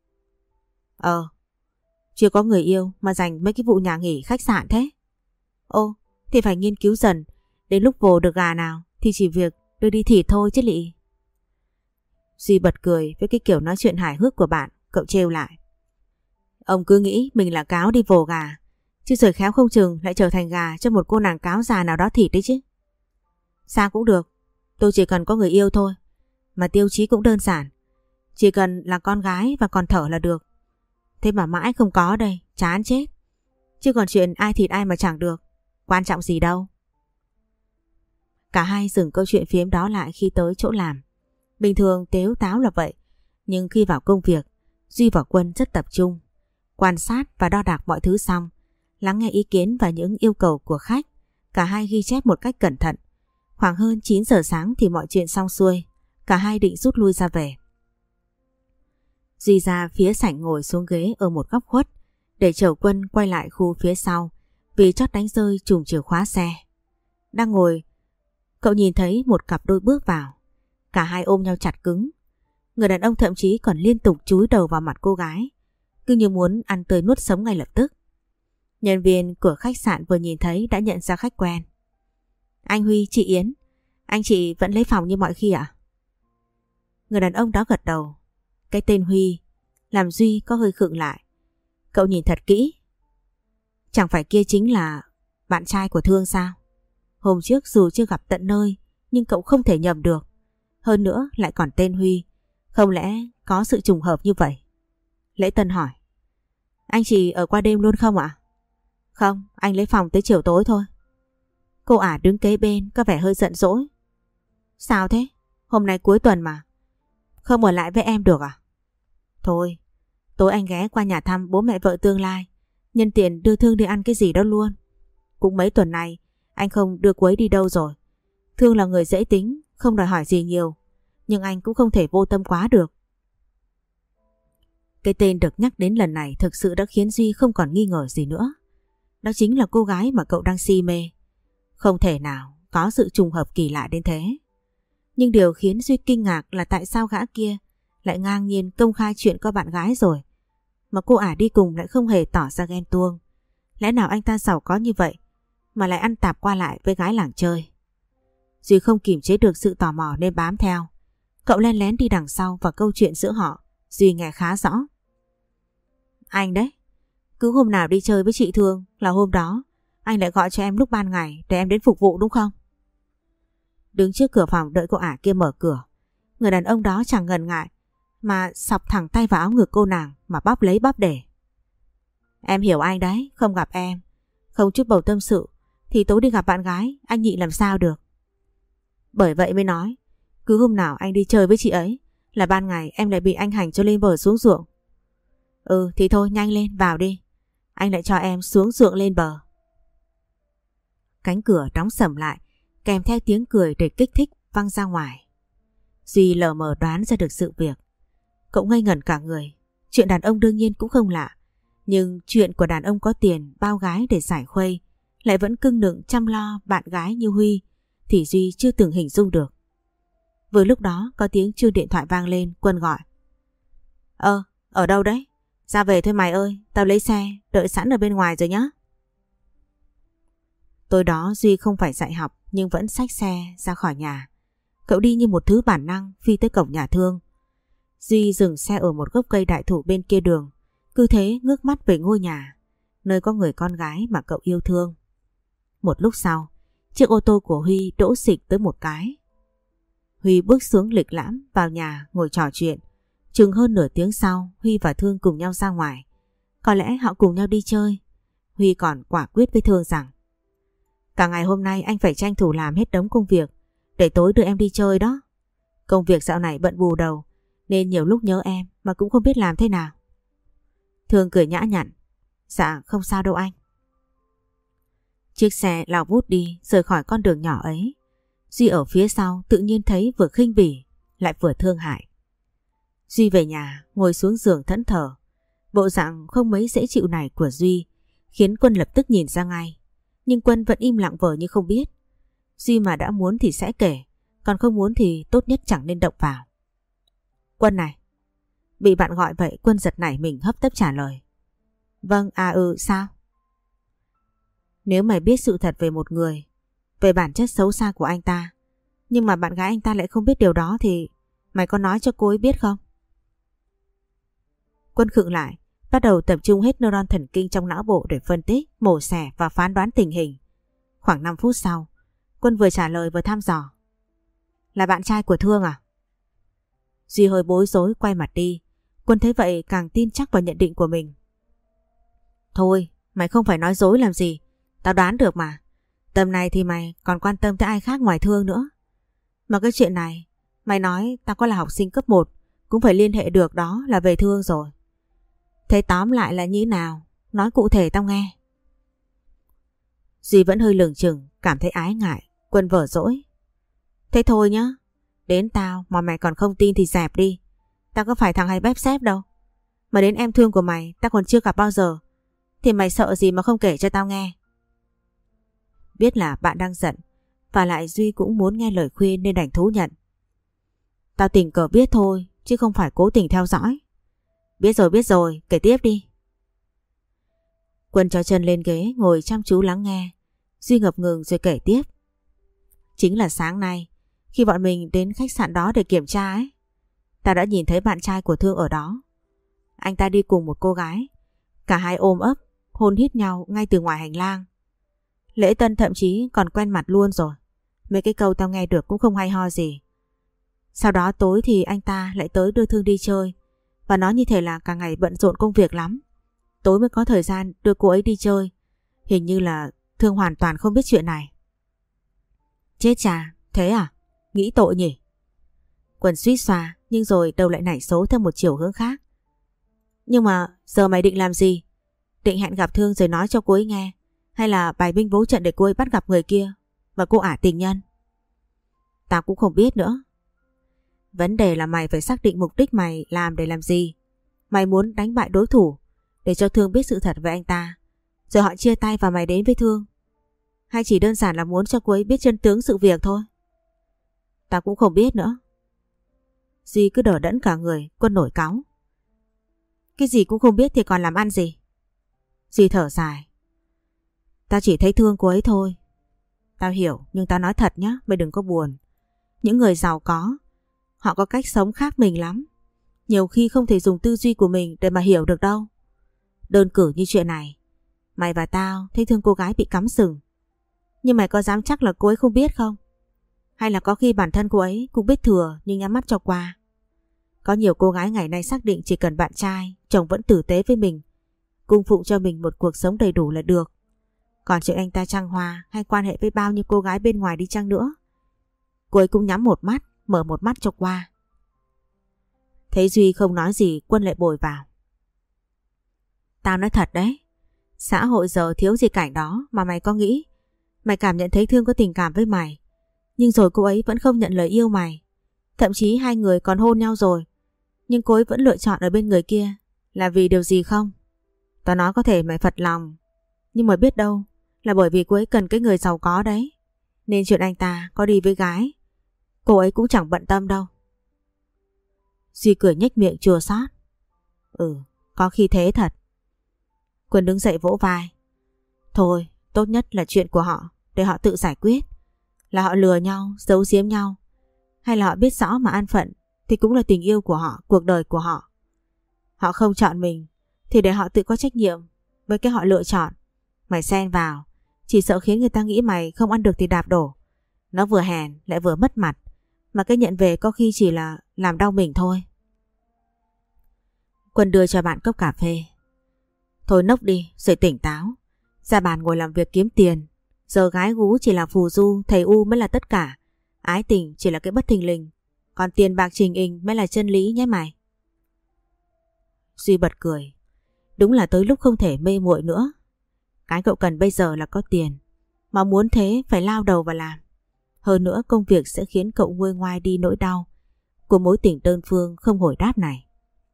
Chưa có người yêu mà dành mấy cái vụ nhà nghỉ khách sạn thế. Thì phải nghiên cứu dần, đến lúc vồ được gà nào thì chỉ việc đưa đi thịt thôi chứ lị. Duy bật cười với cái kiểu nói chuyện hài hước của bạn, cậu trêu lại. Ông cứ nghĩ mình là cáo đi vồ gà, chứ rồi khéo không chừng lại trở thành gà cho một cô nàng cáo già nào đó thịt đấy chứ. Sao cũng được, tôi chỉ cần có người yêu thôi, mà tiêu chí cũng đơn giản. Chỉ cần là con gái và còn thở là được. Thế mà mãi không có đây, chán chết. Chứ còn chuyện ai thịt ai mà chẳng được, quan trọng gì đâu. Cả hai dừng câu chuyện phiếm đó lại khi tới chỗ làm. Bình thường tếu táo là vậy, nhưng khi vào công việc, Duy và Quân rất tập trung, quan sát và đo đạc mọi thứ xong, lắng nghe ý kiến và những yêu cầu của khách. Cả hai ghi chép một cách cẩn thận. Khoảng hơn 9 giờ sáng thì mọi chuyện xong xuôi, cả hai định rút lui ra về. Duy ra phía sảnh ngồi xuống ghế ở một góc khuất, để chờ Quân quay lại khu phía sau vì chót đánh rơi chùm chìa khóa xe. Đang ngồi, cậu nhìn thấy một cặp đôi bước vào. Cả hai ôm nhau chặt cứng. Người đàn ông thậm chí còn liên tục chúi đầu vào mặt cô gái, cứ như muốn ăn tươi nuốt sống ngay lập tức. Nhân viên của khách sạn vừa nhìn thấy đã nhận ra khách quen. Anh Huy, chị Yến, anh chị vẫn lấy phòng như mọi khi ạ? Người đàn ông đó gật đầu. Cái tên Huy làm Duy có hơi khựng lại. Cậu nhìn thật kỹ. Chẳng phải kia chính là bạn trai của Thương sao? Hôm trước dù chưa gặp tận nơi nhưng cậu không thể nhầm được. Hơn nữa lại còn tên Huy. Không lẽ có sự trùng hợp như vậy? Lễ Tân hỏi. Anh chị ở qua đêm luôn không ạ? Không, anh lấy phòng tới chiều tối thôi. Cô ả đứng kế bên có vẻ hơi giận dỗi. Sao thế? Hôm nay cuối tuần mà. Không ở lại với em được à? Thôi, tối anh ghé qua nhà thăm bố mẹ vợ tương lai, nhân tiện đưa Thương đi ăn cái gì đó luôn. Cũng mấy tuần này anh không đưa cô ấy đi đâu rồi. Thương là người dễ tính, không đòi hỏi gì nhiều, nhưng anh cũng không thể vô tâm quá được. Cái tên được nhắc đến lần này thực sự đã khiến Duy không còn nghi ngờ gì nữa. Đó chính là cô gái mà cậu đang si mê. Không thể nào có sự trùng hợp kỳ lạ đến thế. Nhưng điều khiến Duy kinh ngạc là tại sao gã kia lại ngang nhiên công khai chuyện có bạn gái rồi, mà cô ả đi cùng lại không hề tỏ ra ghen tuông. Lẽ nào anh ta giàu có như vậy mà lại ăn tạp qua lại với gái làng chơi? Duy không kìm chế được sự tò mò nên bám theo. Cậu len lén đi đằng sau và câu chuyện giữa họ Duy nghe khá rõ. Anh đấy, cứ hôm nào đi chơi với chị Thương là hôm đó anh lại gọi cho em lúc ban ngày để em đến phục vụ đúng không? Đứng trước cửa phòng đợi cô ả kia mở cửa, người đàn ông đó chẳng ngần ngại mà xọc thẳng tay vào áo ngực cô nàng mà bóp lấy bóp để. Em hiểu anh đấy, không gặp em, không chút bầu tâm sự thì tối đi gặp bạn gái anh nhịn làm sao được. Bởi vậy mới nói, cứ hôm nào anh đi chơi với chị ấy là ban ngày em lại bị anh hành cho lên bờ xuống ruộng. Ừ thì thôi nhanh lên vào đi, anh lại cho em xuống ruộng lên bờ. Cánh cửa đóng sầm lại kèm theo tiếng cười để kích thích văng ra ngoài. Duy lờ mờ đoán ra được sự việc. Cậu ngây ngẩn cả người. Chuyện đàn ông đương nhiên cũng không lạ, nhưng chuyện của đàn ông có tiền bao gái để giải khuây lại vẫn cưng nựng chăm lo bạn gái như Huy thì Duy chưa từng hình dung được. Vừa lúc đó có tiếng chuông điện thoại vang lên. Quân gọi. Ở đâu đấy? Ra về thôi mày ơi, tao lấy xe đợi sẵn ở bên ngoài rồi nhá. Tối đó Duy không phải dạy học nhưng vẫn xách xe ra khỏi nhà. Cậu đi như một thứ bản năng phi tới cổng nhà Thương. Duy dừng xe ở một gốc cây đại thụ bên kia đường, cứ thế ngước mắt về ngôi nhà nơi có người con gái mà cậu yêu thương. Một lúc sau, chiếc ô tô của Huy đỗ xịch tới một cái. Huy bước xuống lịch lãm vào nhà ngồi trò chuyện. Chừng hơn nửa tiếng sau, Huy và Thương cùng nhau ra ngoài. Có lẽ họ cùng nhau đi chơi. Huy còn quả quyết với Thương rằng cả ngày hôm nay anh phải tranh thủ làm hết đống công việc để tối đưa em đi chơi đó. Công việc dạo này bận bù đầu nên nhiều lúc nhớ em mà cũng không biết làm thế nào. Thương cười nhã nhặn. Dạ không sao đâu anh. Chiếc xe lao vút đi rời khỏi con đường nhỏ ấy. Duy ở phía sau tự nhiên thấy vừa khinh bỉ lại vừa thương hại. Duy về nhà ngồi xuống giường thẫn thờ. Bộ dạng không mấy dễ chịu này của Duy khiến Quân lập tức nhìn ra ngay. Nhưng Quân vẫn im lặng vờ như không biết. Duy mà đã muốn thì sẽ kể, còn không muốn thì tốt nhất chẳng nên động vào. Quân này. Bị bạn gọi vậy Quân giật nảy mình hấp tấp trả lời. Vâng, sao? Nếu mày biết sự thật về một người, về bản chất xấu xa của anh ta, nhưng mà bạn gái anh ta lại không biết điều đó thì mày có nói cho cô ấy biết không? Quân khựng lại, bắt đầu tập trung hết neuron thần kinh trong não bộ để phân tích, mổ xẻ và phán đoán tình hình. Khoảng 5 phút sau, Quân vừa trả lời vừa thăm dò. Là bạn trai của Thương à? Duy hơi bối rối quay mặt đi. Quân thấy vậy càng tin chắc vào nhận định của mình. Thôi, mày không phải nói dối làm gì. Tao đoán được mà. Tầm này thì mày còn quan tâm tới ai khác ngoài Thương nữa. Mà cái chuyện này, mày nói tao có là học sinh cấp 1 cũng phải liên hệ được đó là về Thương rồi. Thế tóm lại là như nào? Nói cụ thể tao nghe. Duy vẫn hơi lường chừng, cảm thấy ái ngại. Quân vờ dỗi. Thế thôi nhá. Đến tao mà mày còn không tin thì dẹp đi. Tao có phải thằng hay bếp xếp đâu. Mà đến em Thương của mày tao còn chưa gặp bao giờ. Thì mày sợ gì mà không kể cho tao nghe. biết là bạn đang giận, và lại Duy cũng muốn nghe lời khuyên nên đành thú nhận. Tao tình cờ biết thôi, chứ không phải cố tình theo dõi. Biết rồi, kể tiếp đi. Quân cho chân lên ghế ngồi chăm chú lắng nghe. Duy ngập ngừng rồi kể tiếp. Chính là sáng nay, khi bọn mình đến khách sạn đó để kiểm tra ấy, ta đã nhìn thấy bạn trai của Thương ở đó. Anh ta đi cùng một cô gái. Cả hai ôm ấp, hôn hít nhau ngay từ ngoài hành lang. Lễ tân thậm chí còn quen mặt luôn rồi. Mấy cái câu tao nghe được cũng không hay ho gì. Sau đó tối thì anh ta lại tới đưa Thương đi chơi, và nói như thể là cả ngày bận rộn công việc lắm, tối mới có thời gian đưa cô ấy đi chơi. Hình như là Thương hoàn toàn không biết chuyện này. Chết chà, thế à? Nghĩ tội nhỉ? Quân suýt xoa, nhưng rồi đầu lại nảy số theo một chiều hướng khác. Nhưng mà giờ mày định làm gì? Định hẹn gặp Thương rồi nói cho cô ấy nghe, hay là bày binh bố trận để cô ấy bắt gặp người kia và cô ả tình nhân? Tao cũng không biết nữa. Vấn đề là mày phải xác định mục đích mày làm để làm gì. Mày muốn đánh bại đối thủ để cho Thương biết sự thật về anh ta, rồi họ chia tay và mày đến với Thương, hay chỉ đơn giản là muốn cho cô ấy biết chân tướng sự việc thôi? Tao cũng không biết nữa. Duy cứ đờ đẫn cả người. Quân nổi cáu. Cái gì cũng không biết thì còn làm ăn gì? Duy thở dài. Tao chỉ thấy thương cô ấy thôi. Tao hiểu, nhưng tao nói thật nhá, mày đừng có buồn. Những người giàu có, họ có cách sống khác mình lắm. Nhiều khi không thể dùng tư duy của mình để mà hiểu được đâu. Đơn cử như chuyện này, mày và tao thấy Thương cô gái bị cắm sừng, nhưng mày có dám chắc là cô ấy không biết không? Hay là có khi bản thân cô ấy cũng biết thừa nhưng nhắm mắt cho qua? Có nhiều cô gái ngày nay xác định chỉ cần bạn trai, chồng vẫn tử tế với mình, cung phụng cho mình một cuộc sống đầy đủ là được. Còn chuyện anh ta trăng hoa hay quan hệ với bao nhiêu cô gái bên ngoài đi chăng nữa, cô ấy cũng nhắm một mắt, mở một mắt cho qua. Thấy Duy không nói gì, Quân lại bồi vào. Tao nói thật đấy, xã hội giờ thiếu gì cảnh đó. Mà mày có nghĩ mày cảm nhận thấy Thương có tình cảm với mày, nhưng rồi cô ấy vẫn không nhận lời yêu mày, thậm chí hai người còn hôn nhau rồi, nhưng cô ấy vẫn lựa chọn ở bên người kia là vì điều gì không? Tao nói có thể mày phật lòng, nhưng mà biết đâu là bởi vì cô ấy cần cái người giàu có đấy, nên chuyện anh ta có đi với gái, cô ấy cũng chẳng bận tâm đâu. Duy cười nhếch miệng chua xót. Có khi thế thật. Quân đứng dậy vỗ vai. Thôi, tốt nhất là chuyện của họ, để họ tự giải quyết. Là họ lừa nhau, giấu giếm nhau, hay là họ biết rõ mà an phận, thì cũng là tình yêu của họ, cuộc đời của họ. Họ không chọn mình thì để họ tự có trách nhiệm với cái họ lựa chọn. Mày xen vào chỉ sợ khiến người ta nghĩ mày không ăn được thì đạp đổ. Nó vừa hèn lại vừa mất mặt, mà cái nhận về có khi chỉ là làm đau mình thôi. Quân đưa cho bạn cốc cà phê. Thôi nốc đi rồi tỉnh táo. Ra bàn ngồi làm việc kiếm tiền. Giờ gái gú chỉ là phù du, thầy u mới là tất cả. Ái tình chỉ là cái bất thình lình, còn tiền bạc trình hình mới là chân lý nhé mày. Duy bật cười. Đúng là tới lúc không thể mê muội nữa. Cái cậu cần bây giờ là có tiền, mà muốn thế phải lao đầu vào làm. Hơn nữa công việc sẽ khiến cậu nguôi ngoai đi nỗi đau của mối tình đơn phương không hồi đáp này.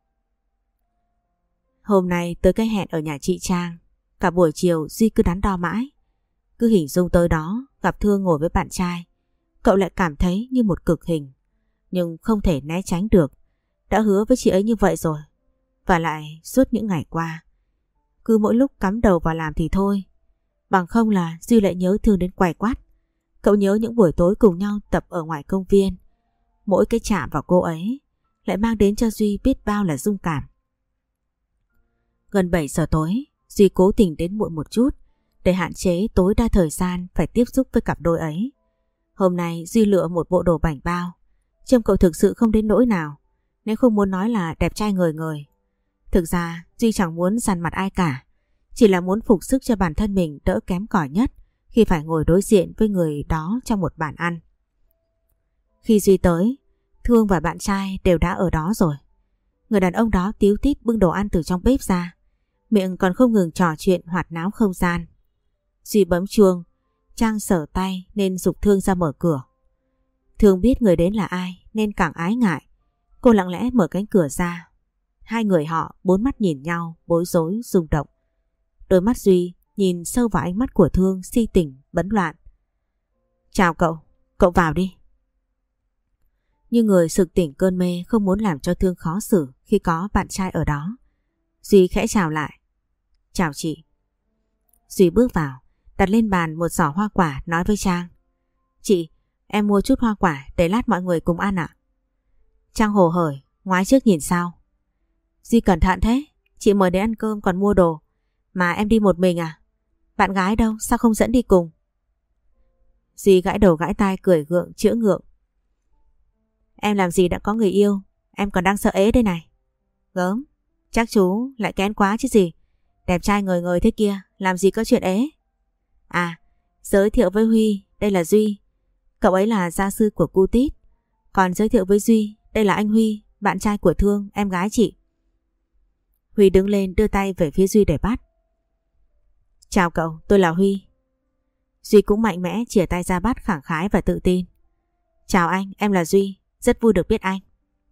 Hôm nay tới cái hẹn ở nhà chị Trang, cả buổi chiều Duy cứ đắn đo mãi. Cứ hình dung tới đó gặp Thương ngồi với bạn trai, cậu lại cảm thấy như một cực hình, nhưng không thể né tránh được. Đã hứa với chị ấy như vậy rồi. Và lại suốt những ngày qua, cứ mỗi lúc cắm đầu vào làm thì thôi, bằng không là Duy lại nhớ Thương đến quay quắt. Cậu nhớ những buổi tối cùng nhau tập ở ngoài công viên. Mỗi cái chạm vào cô ấy lại mang đến cho Duy biết bao là rung cảm. Gần 7 giờ tối, Duy cố tình đến muộn một chút để hạn chế tối đa thời gian phải tiếp xúc với cặp đôi ấy. Hôm nay Duy lựa một bộ đồ bảnh bao, trông cậu thực sự không đến nỗi nào, nếu không muốn nói là đẹp trai ngời ngời. Thực ra Duy chẳng muốn dằn mặt ai cả, chỉ là muốn phục sức cho bản thân mình đỡ kém cỏi nhất khi phải ngồi đối diện với người đó trong một bàn ăn. Khi Duy tới, Thương và bạn trai đều đã ở đó rồi. Người đàn ông đó tíu tít bưng đồ ăn từ trong bếp ra, miệng còn không ngừng trò chuyện hoạt náo không gian. Duy bấm chuông, Trang sở tay nên giục Thương ra mở cửa. Thương biết người đến là ai nên càng ái ngại. Cô lặng lẽ mở cánh cửa ra. Hai người họ bốn mắt nhìn nhau, bối rối, rung động. Đôi mắt Duy nhìn sâu vào ánh mắt của Thương si tình bấn loạn. Chào cậu, cậu vào đi. Như người sực tỉnh cơn mê không muốn làm cho Thương khó xử khi có bạn trai ở đó. Duy khẽ chào lại. Chào chị. Duy bước vào, đặt lên bàn một giỏ hoa quả nói với Trang. Chị, em mua chút hoa quả để lát mọi người cùng ăn ạ. Trang hồ hởi, ngoái trước nhìn sau. Duy cẩn thận thế, chị mời đến ăn cơm còn mua đồ. Mà em đi một mình à? Bạn gái đâu, sao không dẫn đi cùng? Duy gãi đầu gãi tai cười gượng chữa ngượng. Em làm gì đã có người yêu, em còn đang sợ ế đây này. Gớm, chắc chú lại kén quá chứ gì. Đẹp trai ngời ngời thế kia, làm gì có chuyện ế. À, giới thiệu với Huy, đây là Duy. Cậu ấy là gia sư của cu Tít. Còn giới thiệu với Duy, đây là anh Huy, bạn trai của Thương, em gái chị. Huy đứng lên đưa tay về phía Duy để bắt. Chào cậu, tôi là Huy. Duy cũng mạnh mẽ chìa tay ra bắt khẳng khái và tự tin. Chào anh, em là Duy, rất vui được biết anh.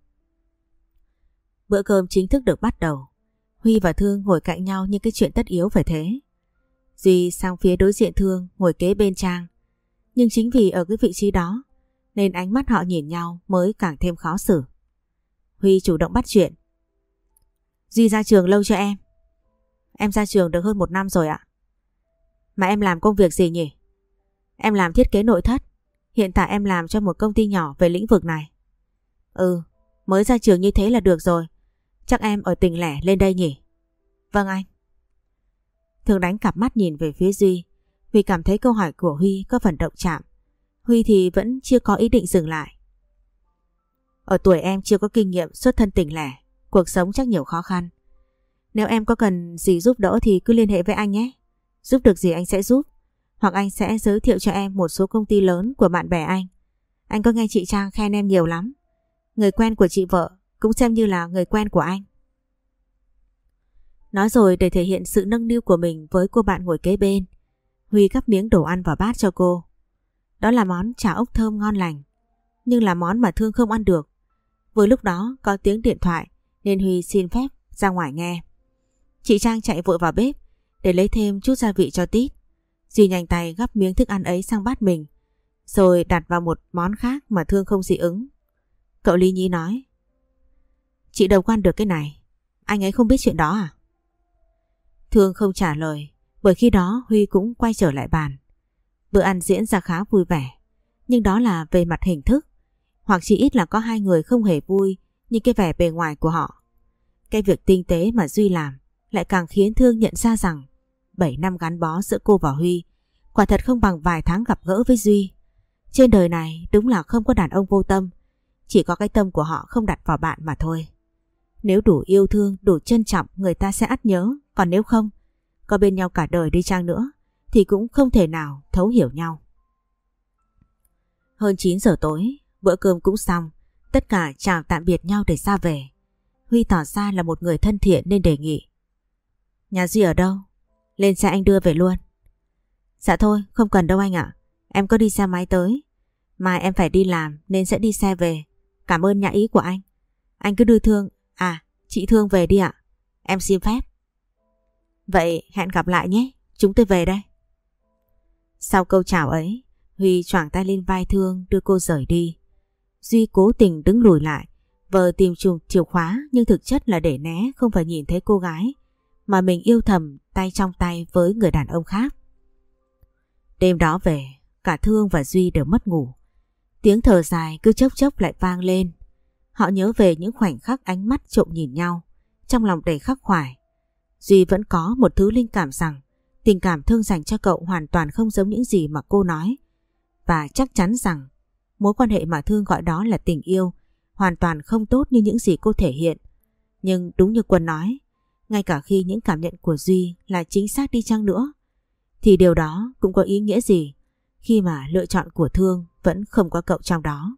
Bữa cơm chính thức được bắt đầu. Huy và Thương ngồi cạnh nhau như cái chuyện tất yếu phải thế. Duy sang phía đối diện Thương ngồi kế bên Trang. Nhưng chính vì ở cái vị trí đó nên ánh mắt họ nhìn nhau mới càng thêm khó xử. Huy chủ động bắt chuyện. Duy ra trường lâu cho em? Em ra trường được hơn 1 năm rồi ạ. Mà em làm công việc gì nhỉ? Em làm thiết kế nội thất. Hiện tại em làm cho một công ty nhỏ về lĩnh vực này. Ừ, mới ra trường như thế là được rồi. Chắc em ở tỉnh lẻ lên đây nhỉ? Vâng anh. Thương đánh cặp mắt nhìn về phía Duy vì cảm thấy câu hỏi của Huy có phần động chạm. Huy thì vẫn chưa có ý định dừng lại. Ở tuổi em chưa có kinh nghiệm xuất thân tỉnh lẻ, cuộc sống chắc nhiều khó khăn. Nếu em có cần gì giúp đỡ thì cứ liên hệ với anh nhé. Giúp được gì anh sẽ giúp. Hoặc anh sẽ giới thiệu cho em một số công ty lớn của bạn bè anh. Anh có nghe chị Trang khen em nhiều lắm. Người quen của chị vợ cũng xem như là người quen của anh. Nói rồi để thể hiện sự nâng niu của mình với cô bạn ngồi kế bên, Huy gắp miếng đồ ăn vào bát cho cô. Đó là món chả ốc thơm ngon lành, nhưng là món mà Thương không ăn được. Vừa lúc đó có tiếng điện thoại nên Huy xin phép ra ngoài nghe. Chị Trang chạy vội vào bếp để lấy thêm chút gia vị cho Tít. Duy nhanh tay gắp miếng thức ăn ấy sang bát mình, rồi đặt vào một món khác mà Thương không dị ứng. Cậu Lý Nhí nói. Chị đâu có ăn được cái này, anh ấy không biết chuyện đó à? Thương không trả lời, bởi khi đó Huy cũng quay trở lại bàn. Bữa ăn diễn ra khá vui vẻ, nhưng đó là về mặt hình thức, hoặc chỉ ít là có hai người không hề vui như cái vẻ bề ngoài của họ. Cái việc tinh tế mà Duy làm lại càng khiến Thương nhận ra rằng 7 năm gắn bó giữa cô và Huy quả thật không bằng vài tháng gặp gỡ với Duy. Trên đời này đúng là không có đàn ông vô tâm, chỉ có cái tâm của họ không đặt vào bạn mà thôi. Nếu đủ yêu thương, đủ trân trọng, người ta sẽ ắt nhớ. Còn nếu không, có bên nhau cả đời đi chăng nữa thì cũng không thể nào thấu hiểu nhau. Hơn 9 giờ tối, bữa cơm cũng xong. Tất cả chào tạm biệt nhau để ra về. Huy tỏ ra là một người thân thiện nên đề nghị. Nhà Duy ở đâu? Lên xe anh đưa về luôn. Dạ thôi, không cần đâu anh ạ. Em có đi xe máy tới. Mai em phải đi làm nên sẽ đi xe về. Cảm ơn nhã ý của anh. Anh cứ đưa Thương, chị Thương về đi ạ. Em xin phép. Vậy hẹn gặp lại nhé, chúng tôi về đây. Sau câu chào ấy, Huy choàng tay lên vai Thương đưa cô rời đi. Duy cố tình đứng lùi lại, vờ tìm chìa khóa nhưng thực chất là để né không phải nhìn thấy cô gái mà mình yêu thầm tay trong tay với người đàn ông khác. Đêm đó về, cả Thương và Duy đều mất ngủ. Tiếng thở dài cứ chốc chốc lại vang lên. Họ nhớ về những khoảnh khắc ánh mắt trộm nhìn nhau, trong lòng đầy khắc khoải. Duy vẫn có một thứ linh cảm rằng tình cảm Thương dành cho cậu hoàn toàn không giống những gì mà cô nói. Và chắc chắn rằng mối quan hệ mà Thương gọi đó là tình yêu hoàn toàn không tốt như những gì cô thể hiện. Nhưng đúng như Quân nói, ngay cả khi những cảm nhận của Duy là chính xác đi chăng nữa, thì điều đó cũng có ý nghĩa gì khi mà lựa chọn của Thương vẫn không có cậu trong đó.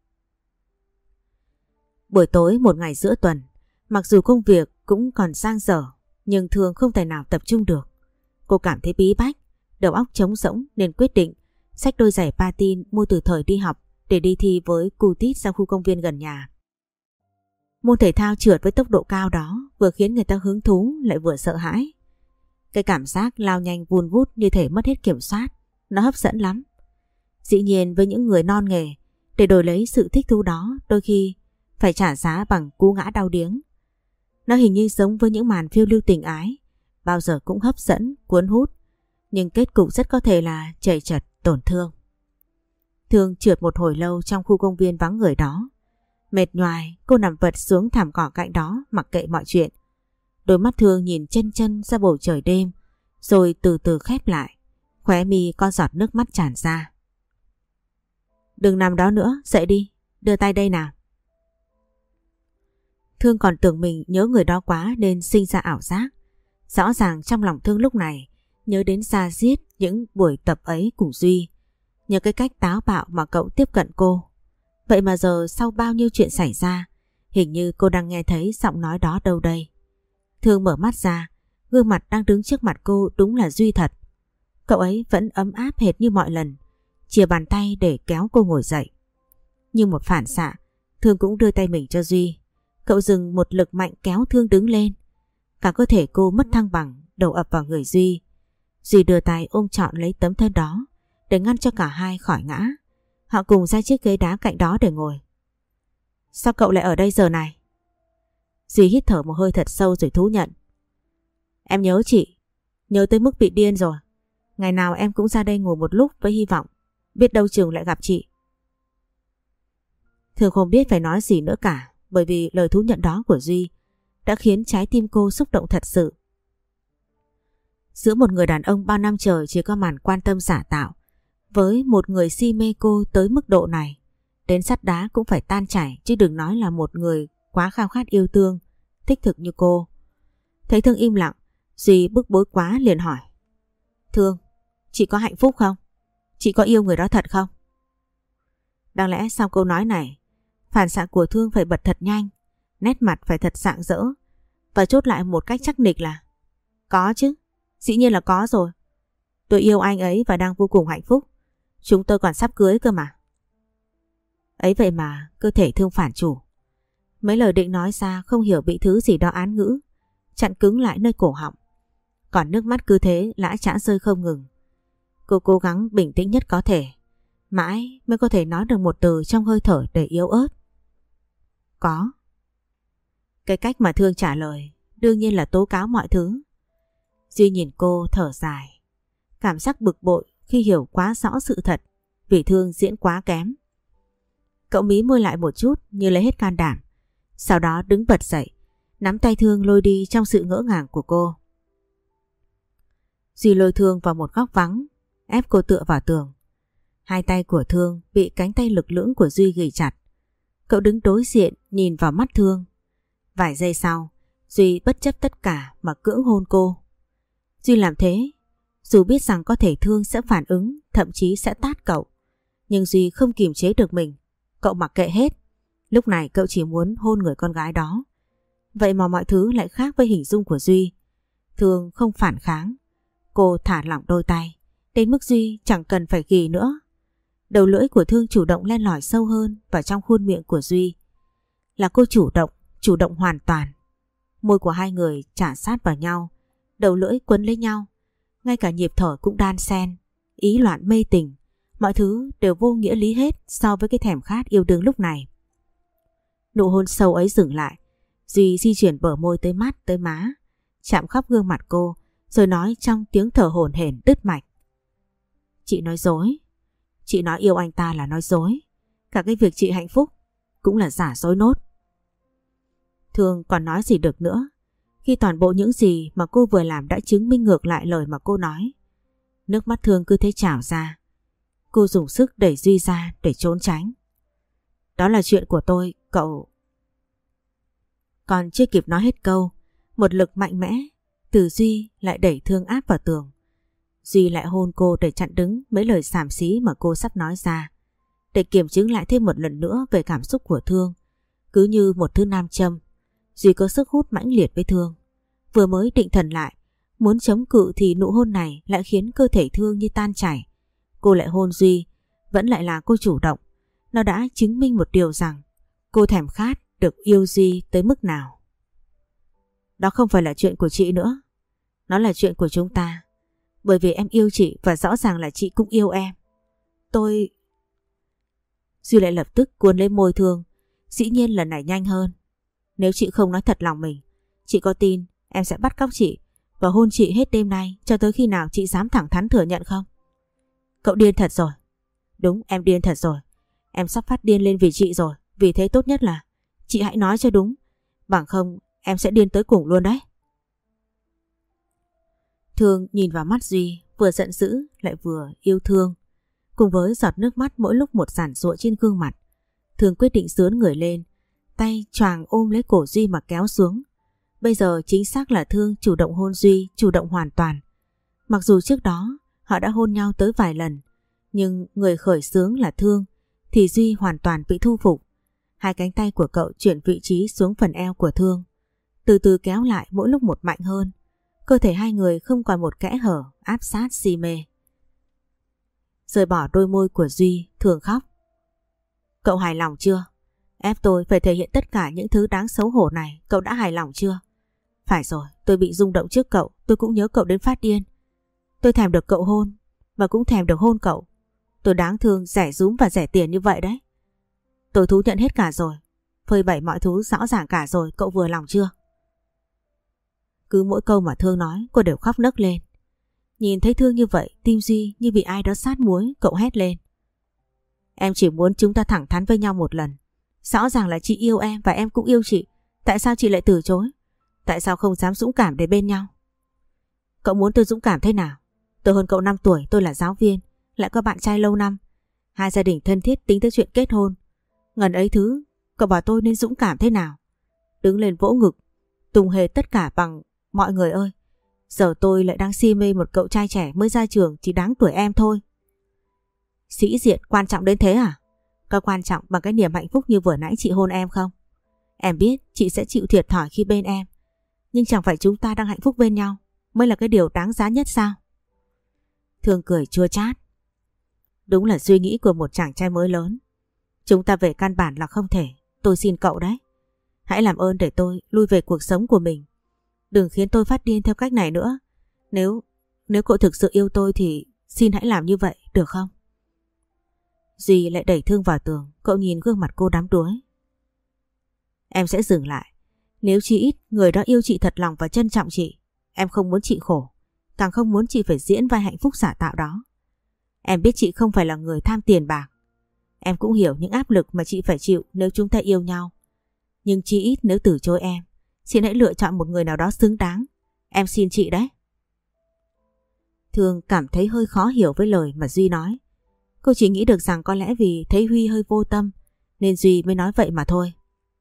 Buổi tối một ngày giữa tuần, mặc dù công việc cũng còn dang dở, nhưng Thương không thể nào tập trung được. Cô cảm thấy bí bách, đầu óc trống rỗng nên quyết định xách đôi giày patin mua từ thời đi học để đi thi với cu Tít ra khu công viên gần nhà. Môn thể thao trượt với tốc độ cao đó vừa khiến người ta hứng thú lại vừa sợ hãi. Cái cảm giác lao nhanh vun vút như thể mất hết kiểm soát, nó hấp dẫn lắm. Dĩ nhiên với những người non nghề, để đổi lấy sự thích thú đó đôi khi phải trả giá bằng cú ngã đau điếng. Nó hình như giống với những màn phiêu lưu tình ái, bao giờ cũng hấp dẫn, cuốn hút, nhưng kết cục rất có thể là chầy chật, tổn thương. Thương trượt một hồi lâu trong khu công viên vắng người đó. Mệt nhoài, cô nằm vật xuống thảm cỏ cạnh đó mặc kệ mọi chuyện. Đôi mắt Thương nhìn chân chân ra bầu trời đêm, rồi từ từ khép lại, khóe mi có giọt nước mắt tràn ra. Đừng nằm đó nữa, dậy đi, đưa tay đây nào. Thương còn tưởng mình nhớ người đó quá nên sinh ra ảo giác. Rõ ràng trong lòng Thương lúc này nhớ đến da diết những buổi tập ấy cùng Duy, nhớ cái cách táo bạo mà cậu tiếp cận cô. Vậy mà giờ sau bao nhiêu chuyện xảy ra, hình như cô đang nghe thấy giọng nói đó đâu đây. Thương mở mắt ra, gương mặt đang đứng trước mặt cô đúng là Duy thật. Cậu ấy vẫn ấm áp hệt như mọi lần, chìa bàn tay để kéo cô ngồi dậy. Như một phản xạ, Thương cũng đưa tay mình cho Duy. Cậu dừng một lực mạnh kéo Thương đứng lên. Cả cơ thể cô mất thăng bằng, đầu ập vào người Duy. Duy đưa tay ôm trọn lấy tấm thân đó để ngăn cho cả hai khỏi ngã. Họ cùng ra chiếc ghế đá cạnh đó để ngồi. Sao cậu lại ở đây giờ này? Duy hít thở một hơi thật sâu rồi thú nhận. Em nhớ chị, nhớ tới mức bị điên rồi. Ngày nào em cũng ra đây ngồi một lúc với hy vọng biết đâu chừng lại gặp chị. Thương không biết phải nói gì nữa cả, bởi vì lời thú nhận đó của Duy đã khiến trái tim cô xúc động thật sự. Giữa một người đàn ông bao năm trời chỉ có màn quan tâm giả tạo, với một người si mê cô tới mức độ này, đến sắt đá cũng phải tan chảy, chứ đừng nói là một người quá khao khát yêu thương, thích thực như cô. Thấy Thương im lặng, Duy bức bối quá liền hỏi. Thương, chị có hạnh phúc không? Chị có yêu người đó thật không? Đáng lẽ sau câu nói này, phản xạ của Thương phải bật thật nhanh, nét mặt phải thật rạng rỡ, và chốt lại một cách chắc nịch là có chứ, dĩ nhiên là có rồi. Tôi yêu anh ấy và đang vô cùng hạnh phúc. Chúng tôi còn sắp cưới cơ mà. Ấy vậy mà cơ thể Thương phản chủ. Mấy lời định nói ra không hiểu bị thứ gì đó án ngữ, chặn cứng lại nơi cổ họng. Còn nước mắt cứ thế lã chã rơi không ngừng. Cô cố gắng bình tĩnh nhất có thể, mãi mới có thể nói được một từ trong hơi thở đầy yếu ớt. Có. Cái cách mà Thương trả lời đương nhiên là tố cáo mọi thứ. Duy nhìn cô thở dài, cảm giác bực bội khi hiểu quá rõ sự thật vì Thương diễn quá kém. Cậu mí môi lại một chút như lấy hết can đảm, sau đó đứng bật dậy, nắm tay Thương lôi đi trong sự ngỡ ngàng của cô. Duy lôi Thương vào một góc vắng, ép cô tựa vào tường. Hai tay của Thương bị cánh tay lực lưỡng của Duy ghì chặt. Cậu đứng đối diện nhìn vào mắt Thương. Vài giây sau, Duy bất chấp tất cả mà cưỡng hôn cô. Duy làm thế, dù biết rằng có thể Thương sẽ phản ứng, thậm chí sẽ tát cậu, nhưng Duy không kiềm chế được mình. Cậu mặc kệ hết. Lúc này cậu chỉ muốn hôn người con gái đó. Vậy mà mọi thứ lại khác với hình dung của Duy. Thương không phản kháng. Cô thả lỏng đôi tay, đến mức Duy chẳng cần phải ghì nữa. Đầu lưỡi của Thương chủ động len lỏi sâu hơn vào trong khuôn miệng của Duy. Là cô chủ động hoàn toàn. Môi của hai người chà sát vào nhau, đầu lưỡi quấn lấy nhau. Ngay cả nhịp thở cũng đan xen, ý loạn mê tình. Mọi thứ đều vô nghĩa lý hết so với cái thèm khát yêu đương lúc này. Nụ hôn sâu ấy dừng lại. Duy di chuyển bờ môi tới mắt tới má, chạm khắp gương mặt cô, rồi nói trong tiếng thở hổn hển đứt mạch. Chị nói dối. Chị nói yêu anh ta là nói dối. Cả cái việc chị hạnh phúc cũng là giả dối nốt. Thương còn nói gì được nữa khi toàn bộ những gì mà cô vừa làm đã chứng minh ngược lại lời mà cô nói. Nước mắt Thương cứ thế trào ra. Cô dùng sức đẩy Duy ra để trốn tránh. Đó là chuyện của tôi, cậu. Còn chưa kịp nói hết câu, một lực mạnh mẽ từ Duy lại đẩy Thương áp vào tường. Duy lại hôn cô để chặn đứng mấy lời xàm xí mà cô sắp nói ra, để kiểm chứng lại thêm một lần nữa về cảm xúc của Thương. Cứ như một thứ nam châm, Duy có sức hút mãnh liệt với Thương. Vừa mới định thần lại, muốn chống cự thì nụ hôn này lại khiến cơ thể Thương như tan chảy. Cô lại hôn Duy, vẫn lại là cô chủ động. Nó đã chứng minh một điều rằng cô thèm khát được yêu Duy tới mức nào. Đó không phải là chuyện của chị nữa. Nó là chuyện của chúng ta. Bởi vì em yêu chị và rõ ràng là chị cũng yêu em. Tôi... Duy lại lập tức cuốn lấy môi Thương. Dĩ nhiên lần này nhanh hơn. Nếu chị không nói thật lòng mình, chị có tin em sẽ bắt cóc chị và hôn chị hết đêm nay cho tới khi nào chị dám thẳng thắn thừa nhận không? Cậu điên thật rồi. Đúng, em điên thật rồi. Em sắp phát điên lên vì chị rồi. Vì thế tốt nhất là chị hãy nói cho đúng. Bằng không em sẽ điên tới cùng luôn đấy. Thương nhìn vào mắt Duy, vừa giận dữ lại vừa yêu thương. Cùng với giọt nước mắt mỗi lúc một giản giụa trên gương mặt, Thương quyết định xướn người lên, tay choàng ôm lấy cổ Duy mà kéo xuống. Bây giờ chính xác là Thương chủ động hôn Duy, chủ động hoàn toàn. Mặc dù trước đó họ đã hôn nhau tới vài lần, nhưng người khởi xướng là Thương thì Duy hoàn toàn bị thu phục. Hai cánh tay của cậu chuyển vị trí xuống phần eo của Thương, từ từ kéo lại mỗi lúc một mạnh hơn. Cơ thể hai người không còn một kẽ hở, áp sát si mê. Rời bỏ đôi môi của Duy, Thương khóc. Cậu hài lòng chưa? Ép tôi phải thể hiện tất cả những thứ đáng xấu hổ này, cậu đã hài lòng chưa? Phải rồi, tôi bị rung động trước cậu, tôi cũng nhớ cậu đến phát điên. Tôi thèm được cậu hôn, và cũng thèm được hôn cậu. Tôi đáng thương, rẻ rúm và rẻ tiền như vậy đấy. Tôi thú nhận hết cả rồi, phơi bày mọi thứ rõ ràng cả rồi, cậu vừa lòng chưa? Cứ mỗi câu mà Thương nói, cô đều khóc nấc lên. Nhìn thấy Thương như vậy, tim Duy như bị ai đó sát muối, cậu hét lên. Em chỉ muốn chúng ta thẳng thắn với nhau một lần. Rõ ràng là chị yêu em và em cũng yêu chị. Tại sao chị lại từ chối? Tại sao không dám dũng cảm để bên nhau? Cậu muốn tôi dũng cảm thế nào? Tôi hơn cậu 5 tuổi, tôi là giáo viên, lại có bạn trai lâu năm. Hai gia đình thân thiết tính tới chuyện kết hôn. Ngần ấy thứ, cậu bảo tôi nên dũng cảm thế nào? Đứng lên vỗ ngực, tung hề tất cả bằng mọi người ơi. Giờ tôi lại đang si mê một cậu trai trẻ mới ra trường chỉ đáng tuổi em thôi. Sĩ diện quan trọng đến thế à? Có quan trọng bằng cái niềm hạnh phúc như vừa nãy chị hôn em không? Em biết chị sẽ chịu thiệt thòi khi bên em, nhưng chẳng phải chúng ta đang hạnh phúc bên nhau mới là cái điều đáng giá nhất sao? Thương cười chua chát. Đúng là suy nghĩ của một chàng trai mới lớn. Chúng ta về căn bản là không thể. Tôi xin cậu đấy. Hãy làm ơn để tôi lui về cuộc sống của mình. Đừng khiến tôi phát điên theo cách này nữa. Nếu cậu thực sự yêu tôi thì xin hãy làm như vậy, được không? Duy lại đẩy Thương vào tường. Cậu nhìn gương mặt cô đắm đuối. Em sẽ dừng lại. Nếu chỉ ít người đó yêu chị thật lòng và trân trọng chị, em không muốn chị khổ, càng không muốn chị phải diễn vai hạnh phúc giả tạo đó. Em biết chị không phải là người tham tiền bạc. Em cũng hiểu những áp lực mà chị phải chịu nếu chúng ta yêu nhau. Nhưng chỉ ít nếu từ chối em, chị hãy lựa chọn một người nào đó xứng đáng. Em xin chị đấy. Thương cảm thấy hơi khó hiểu với lời mà Duy nói. Cô chỉ nghĩ được rằng có lẽ vì thấy Huy hơi vô tâm nên Duy mới nói vậy mà thôi.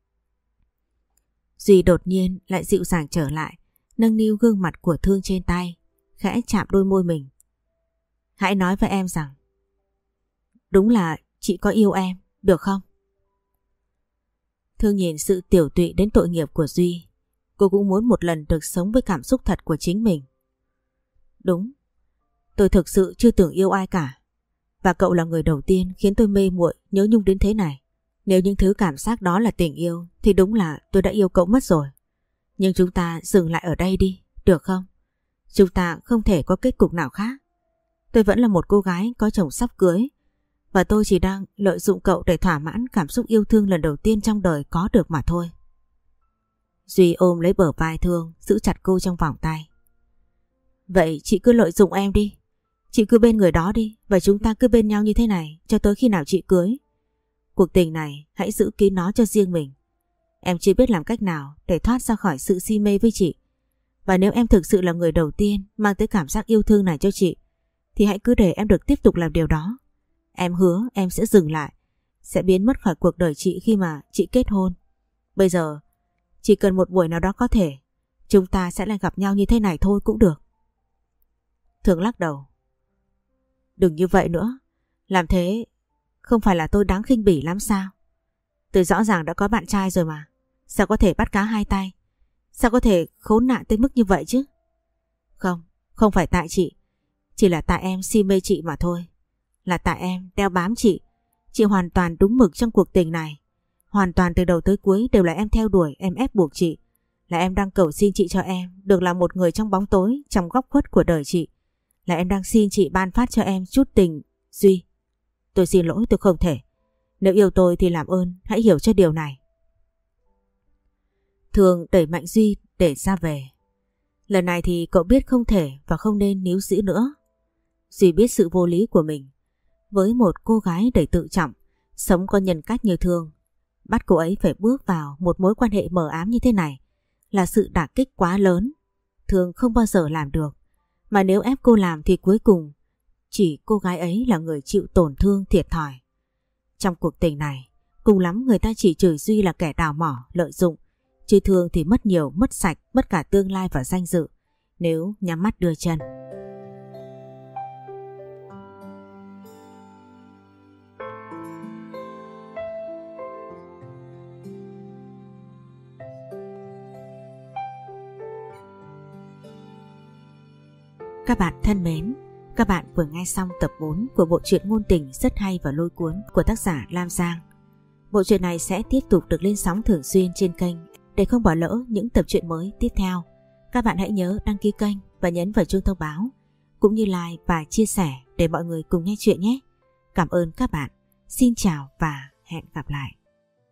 Duy đột nhiên lại dịu dàng trở lại, nâng niu gương mặt của Thương trên tay, khẽ chạm đôi môi mình. Hãy nói với em rằng đúng là chị có yêu em, được không? Thương nhìn sự tiểu tụy đến tội nghiệp của Duy. Cô cũng muốn một lần được sống với cảm xúc thật của chính mình. Đúng, tôi thực sự chưa từng yêu ai cả. Và cậu là người đầu tiên khiến tôi mê muội nhớ nhung đến thế này. Nếu những thứ cảm giác đó là tình yêu thì đúng là tôi đã yêu cậu mất rồi. Nhưng chúng ta dừng lại ở đây đi, được không? Chúng ta không thể có kết cục nào khác. Tôi vẫn là một cô gái có chồng sắp cưới, và tôi chỉ đang lợi dụng cậu để thỏa mãn cảm xúc yêu thương lần đầu tiên trong đời có được mà thôi. Duy ôm lấy bờ vai Thương, giữ chặt cô trong vòng tay. Vậy chị cứ lợi dụng em đi. Chị cứ bên người đó đi, và chúng ta cứ bên nhau như thế này cho tới khi nào chị cưới. Cuộc tình này hãy giữ kín nó cho riêng mình. Em chưa biết làm cách nào để thoát ra khỏi sự si mê với chị. Và nếu em thực sự là người đầu tiên mang tới cảm giác yêu thương này cho chị, thì hãy cứ để em được tiếp tục làm điều đó. Em hứa em sẽ dừng lại, sẽ biến mất khỏi cuộc đời chị khi mà chị kết hôn. Bây giờ chỉ cần một buổi nào đó có thể, chúng ta sẽ lại gặp nhau như thế này thôi cũng được. Thương lắc đầu. Đừng như vậy nữa. Làm thế không phải là tôi đáng khinh bỉ lắm sao? Tôi rõ ràng đã có bạn trai rồi mà. Sao có thể bắt cá hai tay? Sao có thể khốn nạn tới mức như vậy chứ? Không, không phải tại chị. Chỉ là tại em si mê chị mà thôi. Là tại em đeo bám chị. Chị hoàn toàn đúng mực trong cuộc tình này. Hoàn toàn từ đầu tới cuối đều là em theo đuổi, em ép buộc chị. Là em đang cầu xin chị cho em được là một người trong bóng tối, trong góc khuất của đời chị. Là em đang xin chị ban phát cho em chút tình. Duy, tôi xin lỗi, tôi không thể. Nếu yêu tôi thì làm ơn hãy hiểu cho điều này. Thương đẩy mạnh Duy để ra về. Lần này thì cậu biết không thể và không nên níu giữ nữa. Duy biết sự vô lý của mình. Với một cô gái đầy tự trọng, sống có nhân cách như Thương, bắt cô ấy phải bước vào một mối quan hệ mờ ám như thế này là sự đả kích quá lớn. Thương không bao giờ làm được. Mà nếu ép cô làm thì cuối cùng chỉ cô gái ấy là người chịu tổn thương thiệt thòi. Trong cuộc tình này, cùng lắm người ta chỉ chửi Duy là kẻ đào mỏ, lợi dụng, chứ Thương thì mất nhiều, mất sạch, mất cả tương lai và danh dự nếu nhắm mắt đưa chân. Các bạn thân mến, các bạn vừa nghe xong tập 4 của bộ truyện ngôn tình rất hay và lôi cuốn của tác giả Lam Giang. Bộ truyện này sẽ tiếp tục được lên sóng thường xuyên trên kênh. Để không bỏ lỡ những tập truyện mới tiếp theo, các bạn hãy nhớ đăng ký kênh và nhấn vào chuông thông báo, cũng như like và chia sẻ để mọi người cùng nghe chuyện nhé. Cảm ơn các bạn. Xin chào và hẹn gặp lại.